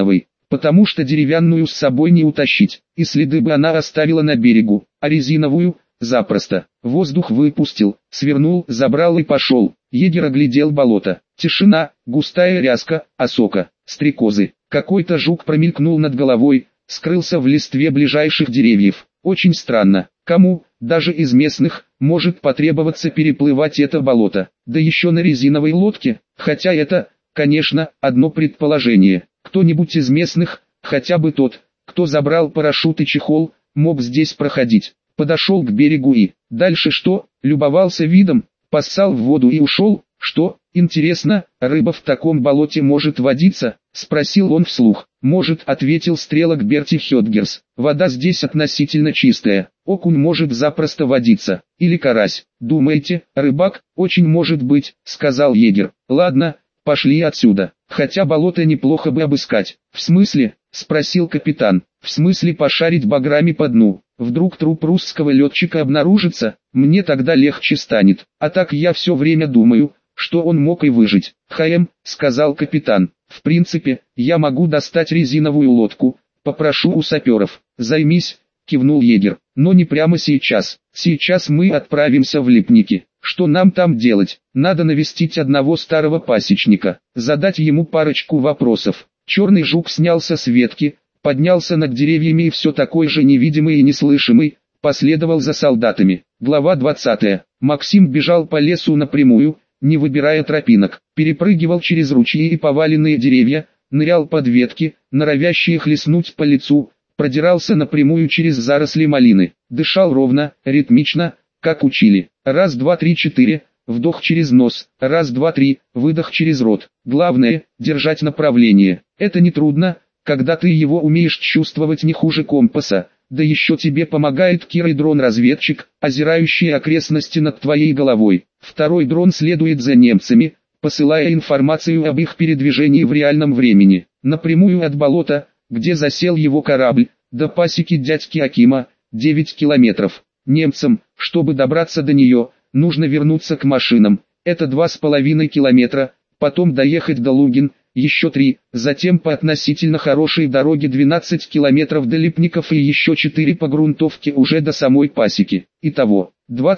потому что деревянную с собой не утащить, и следы бы она оставила на берегу, а резиновую – запросто. Воздух выпустил, свернул, забрал и пошел. Егерь оглядел болото. Тишина, густая ряска, осока, стрекозы. Какой-то жук промелькнул над головой, скрылся в листве ближайших деревьев. Очень странно, кому, даже из местных, может потребоваться переплывать это болото, да еще на резиновой лодке, хотя это, конечно, одно предположение. Кто-нибудь из местных, хотя бы тот, кто забрал парашют и чехол, мог здесь проходить. Подошел к берегу и, дальше что, любовался видом, поссал в воду и ушел, что, интересно, рыба в таком болоте может водиться, спросил он вслух. Может, ответил стрелок Берти Хёдгерс, вода здесь относительно чистая, окунь может запросто водиться, или карась. Думаете, рыбак? Очень может быть, сказал егерь. Ладно, пошли отсюда, хотя болото неплохо бы обыскать. В смысле? Спросил капитан. В смысле пошарить баграми по дну. Вдруг труп русского летчика обнаружится, мне тогда легче станет. А так я все время думаю, что он мог и выжить. Сказал капитан. В принципе, я могу достать резиновую лодку, попрошу у саперов. Займись, кивнул егерь, но не прямо сейчас. Сейчас мы отправимся в Липники. Что нам там делать? Надо навестить одного старого пасечника, задать ему парочку вопросов. Черный жук снялся с ветки, поднялся над деревьями и все такой же невидимый и неслышимый, последовал за солдатами. Глава 20. Максим бежал по лесу напрямую, не выбирая тропинок, перепрыгивал через ручьи и поваленные деревья, нырял под ветки, норовящие хлестнуть по лицу, продирался напрямую через заросли малины, дышал ровно, ритмично, как учили. Раз, два, три, четыре, вдох через нос, раз, два, три, выдох через рот. Главное – держать направление. Это не трудно, когда ты его умеешь чувствовать не хуже компаса. Да еще тебе помогает Кирой-дрон-разведчик, озирающий окрестности над твоей головой. Второй дрон следует за немцами, посылая информацию об их передвижении в реальном времени. Напрямую от болота, где засел его корабль, до пасеки дядьки Акима, 9 километров. Немцам, чтобы добраться до нее, нужно вернуться к машинам. Это 2,5 километра, потом доехать до Лугин, еще 3, затем по относительно хорошей дороге 12 километров до Липников и еще 4 по грунтовке уже до самой пасеки. Итого,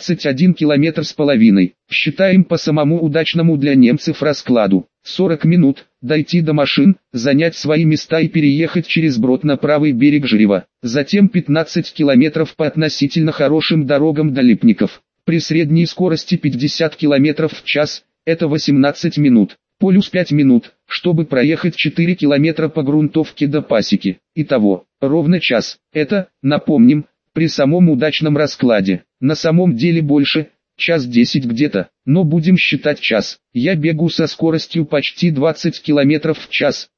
21 километр с половиной. Считаем по самому удачному для немцев раскладу. 40 минут, дойти до машин, занять свои места и переехать через брод на правый берег Жирева. Затем 15 километров по относительно хорошим дорогам до Липников. При средней скорости 50 километров в час, это 18 минут. Плюс 5 минут, чтобы проехать 4 километра по грунтовке до пасеки. Итого, ровно час. Это, напомним, при самом удачном раскладе. На самом деле больше, час 10 где-то, но будем считать час. Я бегу со скоростью почти 20 километров в час,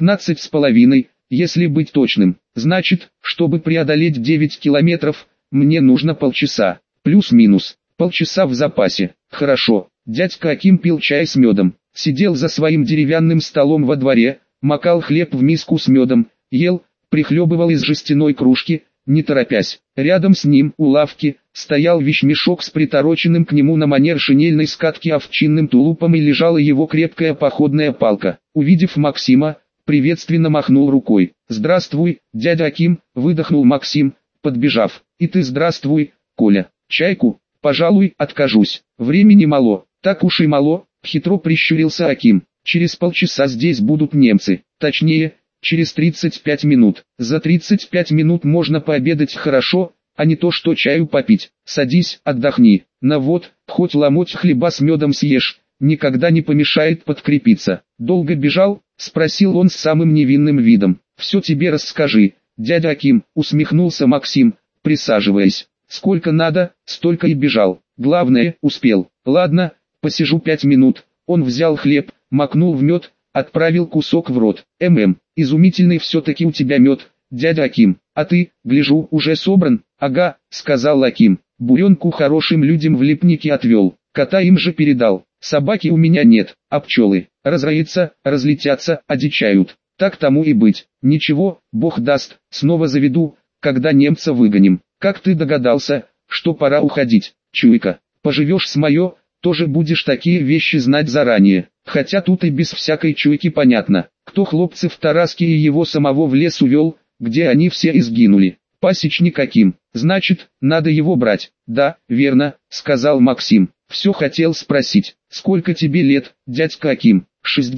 19,5, если быть точным. Значит, чтобы преодолеть 9 километров, мне нужно полчаса, плюс-минус, полчаса в запасе. Хорошо, дядька Аким пил чай с медом. Сидел за своим деревянным столом во дворе, макал хлеб в миску с медом, ел, прихлебывал из жестяной кружки, не торопясь. Рядом с ним, у лавки, стоял вещмешок с притороченным к нему на манер шинельной скатки овчинным тулупом и лежала его крепкая походная палка. Увидев Максима, приветственно махнул рукой. «Здравствуй, дядя Аким», выдохнул Максим, подбежав. «И ты здравствуй, Коля. Чайку, пожалуй, откажусь. Времени мало». «Так уж и мало», хитро прищурился Аким. «Через полчаса здесь будут немцы, точнее, через 35 минут. За 35 минут можно пообедать хорошо, а не то что чаю попить. Садись, отдохни. На вот, хоть ломоть хлеба с медом съешь, никогда не помешает подкрепиться». «Долго бежал?» — спросил он с самым невинным видом. «Все тебе расскажи, дядя Аким», — усмехнулся Максим, присаживаясь. «Сколько надо, столько и бежал. Главное, успел. Ладно, посижу 5 минут». Он взял хлеб, макнул в мед, отправил кусок в рот. Изумительный все-таки у тебя мед, дядя Аким. А ты, гляжу, уже собран?» «Ага», — сказал Аким. «Буренку хорошим людям в Липнике отвел, кота им же передал. Собаки у меня нет, а пчелы разроятся, разлетятся, одичают. Так тому и быть. Ничего, бог даст, снова заведу, когда немца выгоним. Как ты догадался, что пора уходить, чуйка? Поживешь с мое, тоже будешь такие вещи знать заранее. Хотя тут и без всякой чуйки понятно, кто кто хлопцев Тараски и его самого в лес увел, где они все и сгинули. Пасечник Аким, значит, надо его брать. Да, верно, сказал Максим. Все хотел спросить, сколько тебе лет, дядька Аким?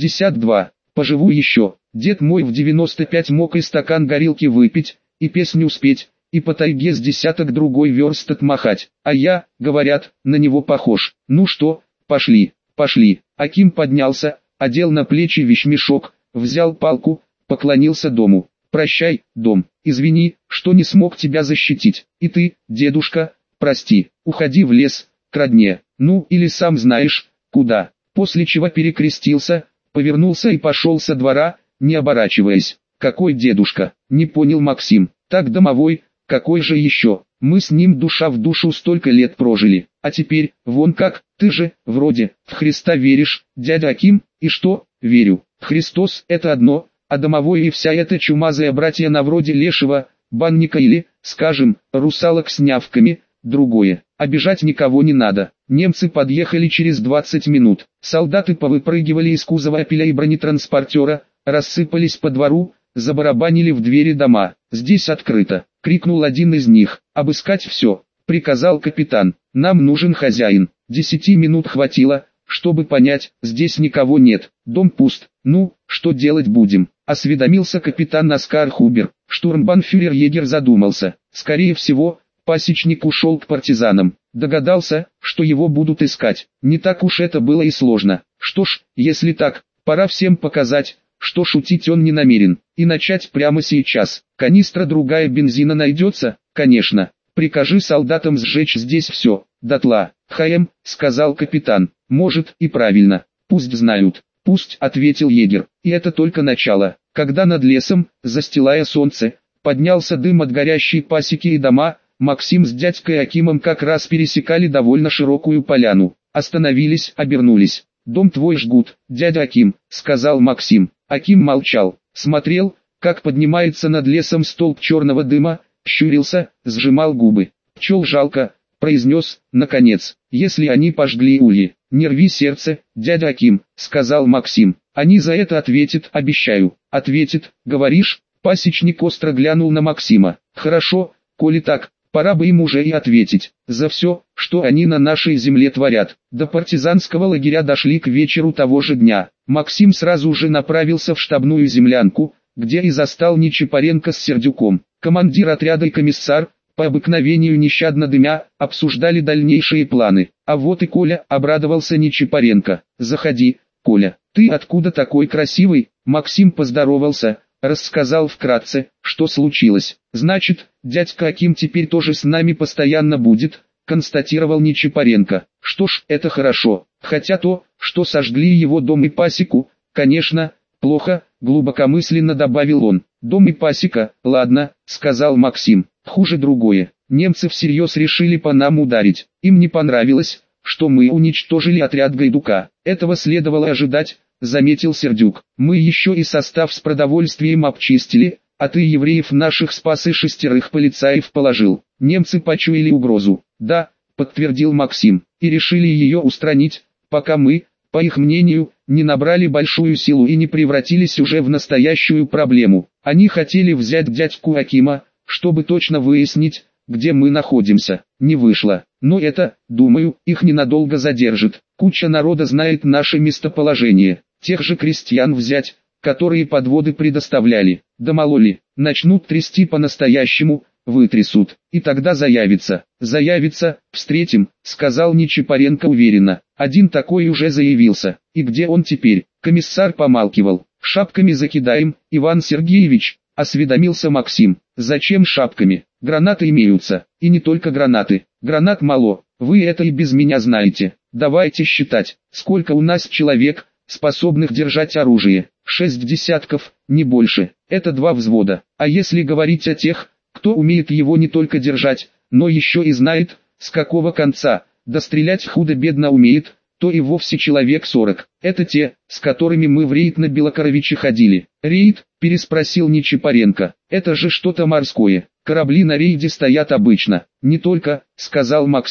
62, поживу еще. Дед мой в 95 мог и стакан горилки выпить, и песню спеть, и по тайге с десяток другой верст отмахать. А я, говорят, на него похож. Ну что, пошли, пошли. Аким поднялся, одел на плечи вещмешок, взял палку, поклонился дому. Прощай, дом, извини, что не смог тебя защитить. И ты, дедушка, прости, уходи в лес, к родне, ну или сам знаешь, куда. После чего перекрестился, повернулся и пошел со двора, не оборачиваясь. Какой дедушка, не понял Максим. Так домовой, какой же еще? Мы с ним душа в душу столько лет прожили. А теперь, вон как, ты же, вроде, в Христа веришь, дядя Аким, и что? Верю. Христос это одно, а домовой и вся эта чумазая братья на вроде лешего, банника или, скажем, русалок с нявками, другое. Обижать никого не надо. Немцы подъехали через 20 минут. Солдаты повыпрыгивали из кузова «Опеля» и бронетранспортера, рассыпались по двору, забарабанили в двери дома. «Здесь открыто!» — крикнул один из них. «Обыскать все!» — приказал капитан. «Нам нужен хозяин». 10 минут хватило, чтобы понять, здесь никого нет, дом пуст. «Ну, что делать будем?» — осведомился капитан Оскар Хубер. Штурмбанфюрер Егер задумался. Скорее всего, пасечник ушел к партизанам. Догадался, что его будут искать. Не так уж это было и сложно. Что ж, если так, пора всем показать, что шутить он не намерен. И начать прямо сейчас. Канистра другая бензина найдется? Конечно. Прикажи солдатам сжечь здесь все, дотла. «ХМ», — сказал капитан. «Может, и правильно. Пусть знают». «Пусть», — ответил егерь. И это только начало. Когда над лесом, застилая солнце, поднялся дым от горящей пасеки и дома, Максим с дядькой Акимом как раз пересекали довольно широкую поляну. Остановились, обернулись. «Дом твой жгут, дядя Аким», — сказал Максим. Аким молчал, смотрел, как поднимается над лесом столб черного дыма, щурился, сжимал губы. «Пчел жалко», — произнес, наконец, — «если они пожгли ульи». «Не рви сердце, дядя Аким», — сказал Максим. «Они за это ответят, обещаю». «Ответят, говоришь?» Пасечник остро глянул на Максима. «Хорошо, коли так, пора бы им уже и ответить. За все, что они на нашей земле творят». До партизанского лагеря дошли к вечеру того же дня. Максим сразу же направился в штабную землянку, где и застал Нечипаренко с Сердюком. Командир отряда и комиссар, по обыкновению нещадно дымя, обсуждали дальнейшие планы. «А вот и Коля», — обрадовался Нечипаренко. «Заходи, Коля. Ты откуда такой красивый?» Максим поздоровался, рассказал вкратце, что случилось. «Значит, дядька Аким теперь тоже с нами постоянно будет», — констатировал Нечипаренко. «Что ж, это хорошо. Хотя то, что сожгли его дом и пасеку, конечно, плохо», — глубокомысленно добавил он. «Дом и пасека, ладно», — сказал Максим. «Хуже другое. Немцы всерьез решили по нам ударить. Им не понравилось, что мы уничтожили отряд Гайдука. Этого следовало ожидать», — заметил Сердюк. «Мы еще и состав с продовольствием обчистили, а ты евреев наших спас и 6 полицаев положил». Немцы почуяли угрозу. «Да», — подтвердил Максим, — «и решили ее устранить, пока мы, по их мнению, не набрали большую силу и не превратились уже в настоящую проблему. Они хотели взять дядьку Акима, чтобы точно выяснить, где мы находимся. Не вышло. Но это, думаю, их ненадолго задержит. Куча народа знает наше местоположение. Тех же крестьян взять, которые подводы предоставляли. Да мало ли, начнут трясти по-настоящему, вытрясут. И тогда заявится. «Заявится, встретим», — сказал Нечипаренко уверенно. «Один такой уже заявился. И где он теперь?» Комиссар помалкивал. «Шапками закидаем, Иван Сергеевич», — осведомился Максим. «Зачем шапками? Гранаты имеются, и не только гранаты. Гранат мало, вы это и без меня знаете. Давайте считать, сколько у нас человек, способных держать оружие. 6 десятков, не больше. Это 2 взвода. А если говорить о тех, кто умеет его не только держать, но еще и знает, с какого конца, да стрелять худо-бедно умеет, то и вовсе человек 40. Это те, с которыми мы в рейд на Белокоровичи ходили». «Рейд?» — переспросил Нечипаренко. «Это же что-то морское. Корабли на рейде стоят обычно». «Не только», — сказал Максим.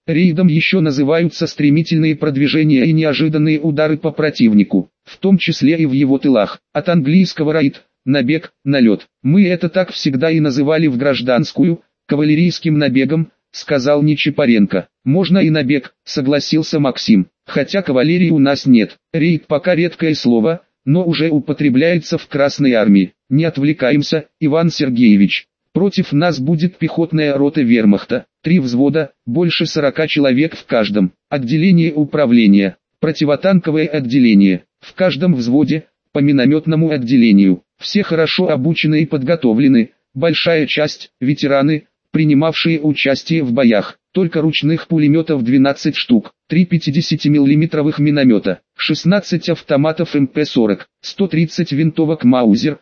Рейдом еще называются стремительные продвижения и неожиданные удары по противнику, в том числе и в его тылах. От английского рейд – набег, налет. Мы это так всегда и называли в гражданскую, кавалерийским набегом, сказал Нечипаренко. Можно и набег, согласился Максим. Хотя кавалерии у нас нет. Рейд пока редкое слово, но уже употребляется в Красной армии. Не отвлекаемся, Иван Сергеевич. Против нас будет пехотная рота вермахта, 3 взвода, больше 40 человек в каждом. Отделение управления, противотанковое отделение. В каждом взводе, по минометному отделению. Все хорошо обучены и подготовлены, большая часть – ветераны, принимавшие участие в боях. Только ручных пулеметов 12 штук, 3 50-мм миномета, 16 автоматов МП-40, 130 винтовок Маузер,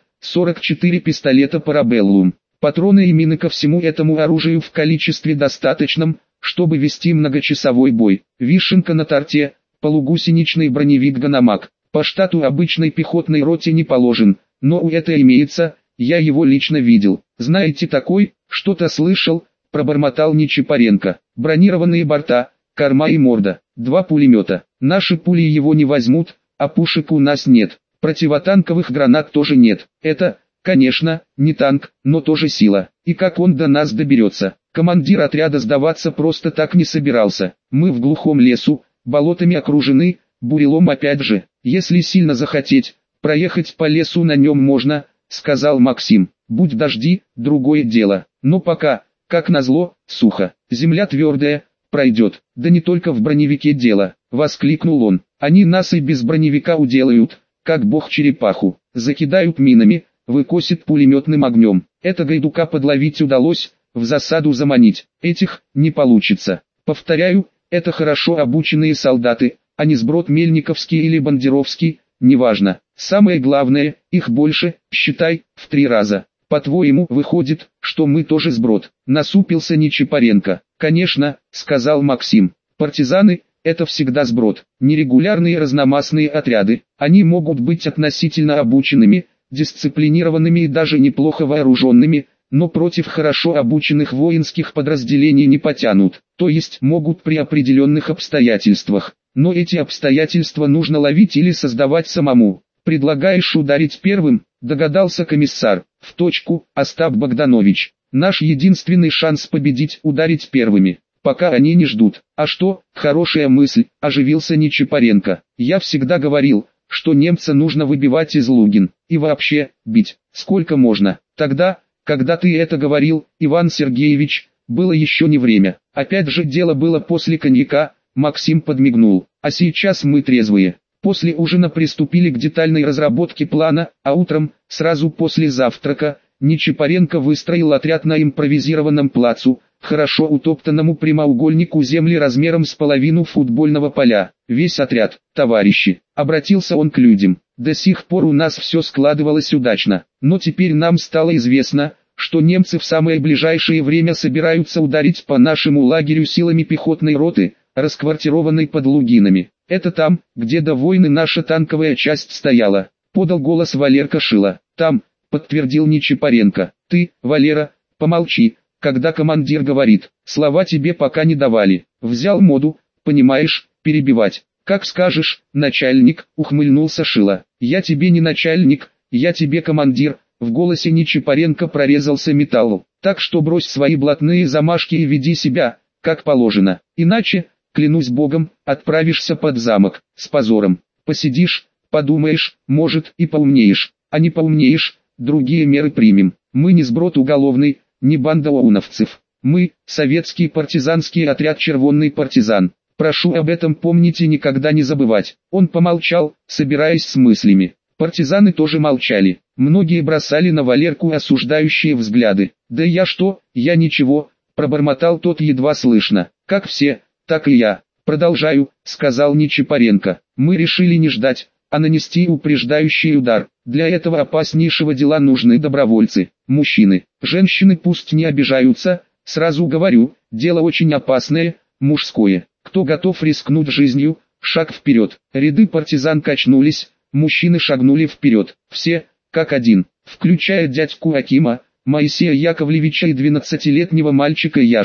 44 пистолета Парабеллум. Патроны и мины ко всему этому оружию в количестве достаточном, чтобы вести многочасовой бой. Вишенка на торте, полугусеничный броневик Ганамак. По штату обычной пехотной роте не положен, но у этой имеется, я его лично видел. Знаете такой, что-то слышал, пробормотал Нечипаренко. Бронированные борта, корма и морда, 2 пулемета. Наши пули его не возьмут, а пушек у нас нет. Противотанковых гранат тоже нет. Это, конечно, не танк, но тоже сила. И как он до нас доберется? Командир отряда сдаваться просто так не собирался. Мы в глухом лесу, болотами окружены, бурелом опять же. Если сильно захотеть, проехать по лесу на нем можно, сказал Максим. Будь дожди, другое дело. Но пока, как назло, сухо. Земля твердая, пройдет. Да не только в броневике дело, воскликнул он. Они нас и без броневика уделают, как бог черепаху. Закидают минами, выкосит пулеметным огнем. Это гайдука подловить удалось, в засаду заманить. Этих не получится. Повторяю, это хорошо обученные солдаты, а не сброд Мельниковский или Бандеровский, неважно. Самое главное, их больше, считай, в 3 раза. По-твоему, выходит, что мы тоже сброд? Насупился Нечипаренко. Конечно, сказал Максим. Партизаны – это всегда сброд. Нерегулярные разномастные отряды. Они могут быть относительно обученными, дисциплинированными и даже неплохо вооруженными, но против хорошо обученных воинских подразделений не потянут. То есть могут при определенных обстоятельствах. Но эти обстоятельства нужно ловить или создавать самому. Предлагаешь ударить первым, догадался комиссар. В точку, Остап Богданович. Наш единственный шанс победить – ударить первыми, пока они не ждут. А что, хорошая мысль, оживился Нечипаренко. Я всегда говорил, что немца нужно выбивать из Лугин. И вообще, бить, сколько можно. Тогда, когда ты это говорил, Иван Сергеевич, было еще не время. Опять же дело было после коньяка, Максим подмигнул. А сейчас мы трезвые. После ужина приступили к детальной разработке плана, а утром, сразу после завтрака, Нечипаренко выстроил отряд на импровизированном плацу, хорошо утоптанному прямоугольнику земли размером с половину футбольного поля. Весь отряд, товарищи, обратился он к людям. До сих пор у нас все складывалось удачно, но теперь нам стало известно, что немцы в самое ближайшее время собираются ударить по нашему лагерю силами пехотной роты, расквартированной под Лугинами. Это там, где до войны наша танковая часть стояла, подал голос Валерка Шила. Там, подтвердил Нечипаренко. Ты, Валера, помолчи, когда командир говорит, слова тебе пока не давали. Взял моду, понимаешь, перебивать. Как скажешь, начальник, ухмыльнулся Шила. Я тебе не начальник, я тебе командир. В голосе Нечипаренко прорезался металл. Так что брось свои блатные замашки и веди себя, как положено. Иначе, клянусь богом, отправишься под замок, с позором. Посидишь, подумаешь, может и поумнеешь. А не поумнеешь, другие меры примем. Мы не сброд уголовный, не банда оуновцев. Мы – советский партизанский отряд «Червонный партизан». Прошу об этом помнить и никогда не забывать. Он помолчал, собираясь с мыслями. Партизаны тоже молчали. Многие бросали на Валерку осуждающие взгляды. «Да я что, я ничего», – пробормотал тот едва слышно. «Как все, так и я». «Продолжаю», – сказал Нечипаренко. «Мы решили не ждать, а нанести упреждающий удар. Для этого опаснейшего дела нужны добровольцы, мужчины. Женщины пусть не обижаются, сразу говорю, дело очень опасное, мужское. Кто готов рискнуть жизнью, шаг вперед». Ряды партизан качнулись, мужчины шагнули вперед. Все, как один, включая дядьку Акима, Моисея Яковлевича и 12-летнего мальчика Яшу.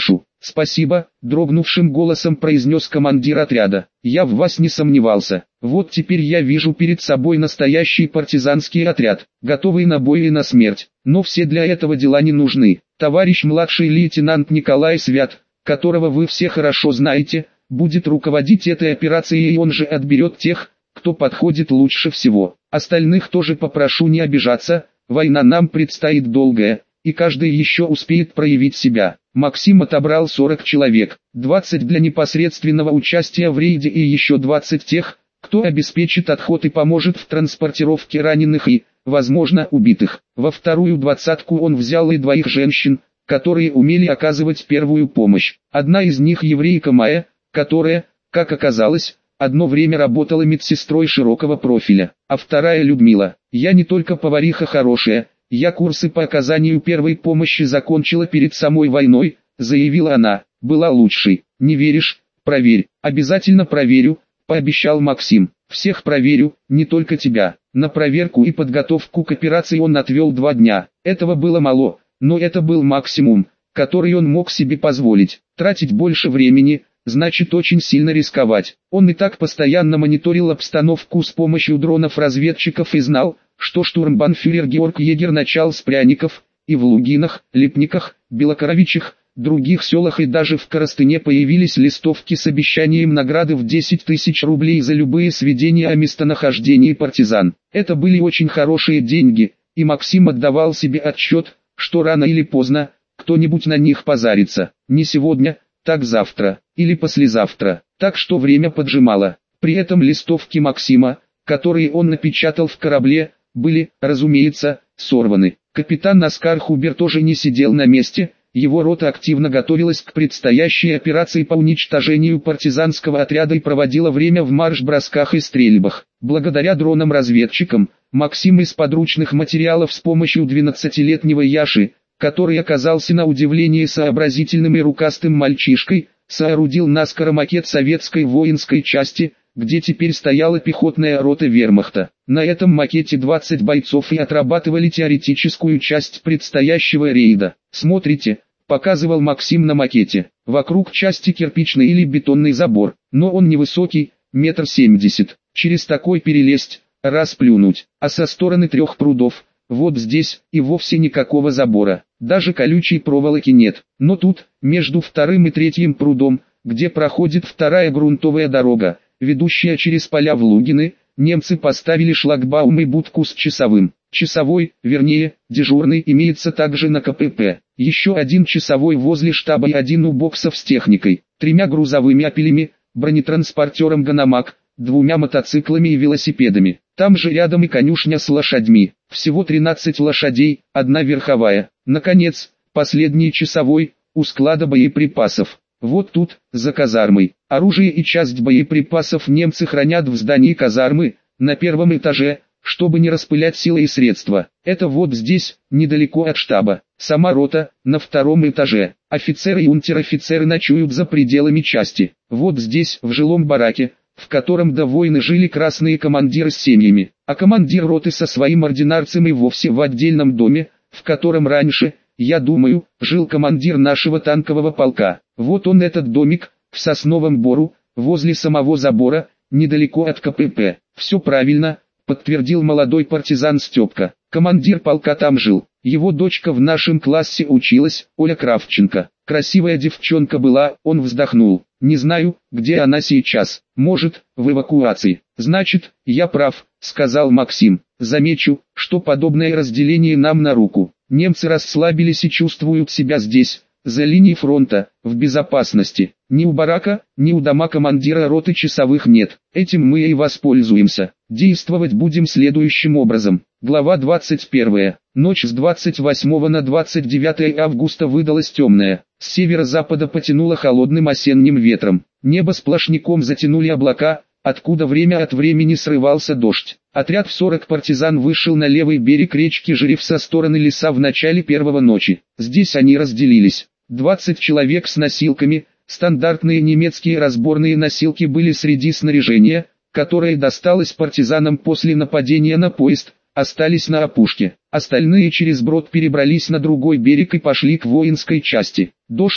«Спасибо», — дрогнувшим голосом произнес командир отряда. «Я в вас не сомневался. Вот теперь я вижу перед собой настоящий партизанский отряд, готовый на бой и на смерть. Но все для этого дела не нужны. Товарищ младший лейтенант Николай Свят, которого вы все хорошо знаете, будет руководить этой операцией, и он же отберет тех, кто подходит лучше всего. Остальных тоже попрошу не обижаться, война нам предстоит долгая, и каждый еще успеет проявить себя». Максим отобрал 40 человек, 20 для непосредственного участия в рейде и еще 20 тех, кто обеспечит отход и поможет в транспортировке раненых и, возможно, убитых. Во вторую двадцатку он взял и 2 женщин, которые умели оказывать первую помощь. Одна из них еврейка Майя, которая, как оказалось, одно время работала медсестрой широкого профиля, а вторая Людмила. «Я не только повариха хорошая, я курсы по оказанию первой помощи закончила перед самой войной», — заявила она. «Была лучшей. Не веришь? Проверь». «Обязательно проверю», — пообещал Максим. «Всех проверю, не только тебя». На проверку и подготовку к операции он отвел 2 дня. Этого было мало, но это был максимум, который он мог себе позволить. Тратить больше времени — значит очень сильно рисковать. Он и так постоянно мониторил обстановку с помощью дронов-разведчиков и знал, что штурмбанфюрер Георг Егер начал с Пряников, и в Лугинах, Липниках, Белокоровичах, других селах и даже в Коростыне появились листовки с обещанием награды в 10 тысяч рублей за любые сведения о местонахождении партизан. Это были очень хорошие деньги, и Максим отдавал себе отчет, что рано или поздно кто-нибудь на них позарится. Не сегодня, так завтра, или послезавтра. Так что время поджимало. При этом листовки Максима, которые он напечатал в корабле, были, разумеется, сорваны. Капитан Оскар Хубер тоже не сидел на месте, его рота активно готовилась к предстоящей операции по уничтожению партизанского отряда и проводила время в марш-бросках и стрельбах. Благодаря дронам-разведчикам, Максим из подручных материалов с помощью 12-летнего Яши, который оказался на удивление сообразительным и рукастым мальчишкой, соорудил наскоро макет советской воинской части, где теперь стояла пехотная рота вермахта. На этом макете 20 бойцов и отрабатывали теоретическую часть предстоящего рейда. «Смотрите», — показывал Максим на макете, — «вокруг части кирпичный или бетонный забор, но он невысокий, 1,70 м. Через такой перелезть, расплюнуть, а со стороны 3 прудов, вот здесь, и вовсе никакого забора, даже колючей проволоки нет. Но тут, между 2-м и 3-м прудом, где проходит 2-я грунтовая дорога, ведущая через поля в Лугины, немцы поставили шлагбаум и будку с часовым. Часовой, вернее, дежурный, имеется также на КПП. Еще 1 часовой возле штаба и 1 у боксов с техникой, 3 грузовыми «Опелями», бронетранспортером «Ганамак», 2 мотоциклами и велосипедами. Там же рядом и конюшня с лошадьми. Всего 13 лошадей, 1 верховая. Наконец, последний часовой, у склада боеприпасов. Вот тут, за казармой, оружие и часть боеприпасов немцы хранят в здании казармы, на 1-м этаже, чтобы не распылять силы и средства. Это вот здесь, недалеко от штаба. Сама рота, на 2-м этаже. Офицеры и унтер-офицеры ночуют за пределами части. Вот здесь, в жилом бараке, в котором до войны жили красные командиры с семьями. А командир роты со своим ординарцем и вовсе в отдельном доме, в котором раньше, я думаю, жил командир нашего танкового полка. Вот он, этот домик, в Сосновом Бору, возле самого забора, недалеко от КПП. «Все правильно», — подтвердил молодой партизан Степка. «Командир полка там жил. Его дочка в нашем классе училась, Оля Кравченко. Красивая девчонка была», — он вздохнул. «Не знаю, где она сейчас. Может, в эвакуации». «Значит, я прав», — сказал Максим. «Замечу, что подобное разделение нам на руку. Немцы расслабились и чувствуют себя здесь, за линией фронта, в безопасности. Ни у барака, ни у дома командира роты часовых нет. Этим мы и воспользуемся. Действовать будем следующим образом». Глава 21. Ночь с 28 на 29 августа выдалась темная. С северо-запада потянуло холодным осенним ветром. Небо сплошняком затянули облака, откуда время от времени срывался дождь. Отряд в 40 партизан вышел на левый берег речки Жирев со стороны леса в начале 1-го ночи. Здесь они разделились. 20 человек с носилками, стандартные немецкие разборные носилки были среди снаряжения, которое досталось партизанам после нападения на поезд, остались на опушке. Остальные через брод перебрались на другой берег и пошли к воинской части. Дождь,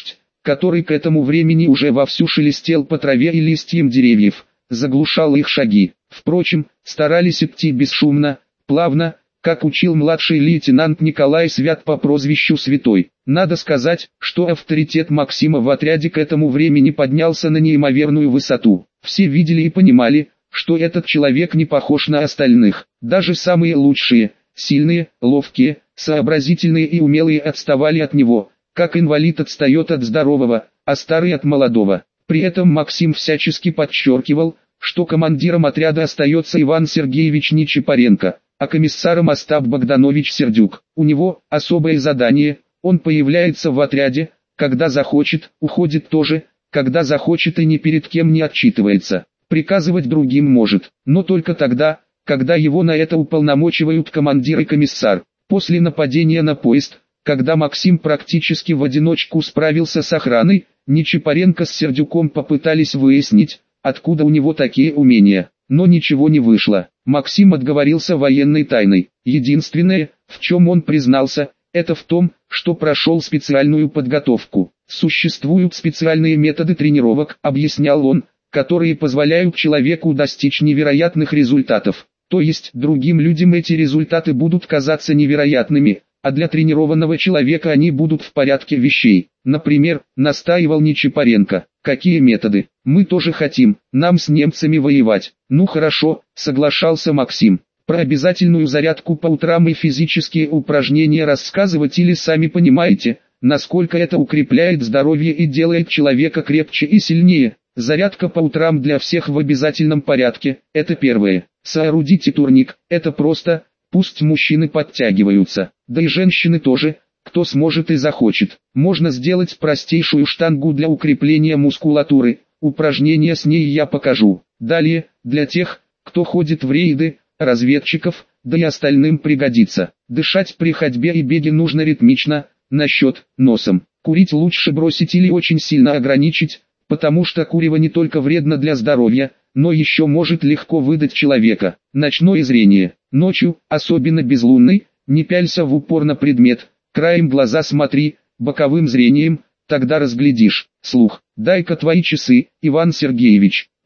который к этому времени уже вовсю шелестел по траве и листьям деревьев, заглушал их шаги. Впрочем, старались идти бесшумно, плавно, как учил младший лейтенант Николай Свят по прозвищу Святой. Надо сказать, что авторитет Максима в отряде к этому времени поднялся на неимоверную высоту. Все видели и понимали, что этот человек не похож на остальных. Даже самые лучшие, сильные, ловкие, сообразительные и умелые отставали от него, как инвалид отстает от здорового, а старый от молодого. При этом Максим всячески подчеркивал, что командиром отряда остается Иван Сергеевич Нечипаренко, а комиссаром Остап Богданович Сердюк. У него особое задание, он появляется в отряде, когда захочет, уходит тоже, когда захочет и ни перед кем не отчитывается. Приказывать другим может, но только тогда, когда его на это уполномочивают командир и комиссар. После нападения на поезд, когда Максим практически в одиночку справился с охраной, Нечипаренко с Сердюком попытались выяснить, откуда у него такие умения, но ничего не вышло. Максим отговорился военной тайной. Единственное, в чем он признался, это в том, что прошел специальную подготовку. Существуют специальные методы тренировок, объяснял он, которые позволяют человеку достичь невероятных результатов. То есть, другим людям эти результаты будут казаться невероятными, а для тренированного человека они будут в порядке вещей. Например, настаивал Нечипаренко. Какие методы? Мы тоже хотим, нам с немцами воевать. Ну хорошо, соглашался Максим. Про обязательную зарядку по утрам и физические упражнения рассказывать или сами понимаете, насколько это укрепляет здоровье и делает человека крепче и сильнее. Зарядка по утрам для всех в обязательном порядке, это первое. Соорудите турник, это просто, пусть мужчины подтягиваются, да и женщины тоже, кто сможет и захочет. Можно сделать простейшую штангу для укрепления мускулатуры, упражнения с ней я покажу. Далее, для тех, кто ходит в рейды, разведчиков, да и остальным пригодится. Дышать при ходьбе и беге нужно ритмично, на счет, носом. Курить лучше бросить или очень сильно ограничить, потому что курево не только вредно для здоровья, но еще может легко выдать человека. Ночное зрение. Ночью, особенно безлунной, не пялься в упор на предмет, краем глаза смотри, боковым зрением, тогда разглядишь. Слух. Дай-ка твои часы, Иван Сергеевич.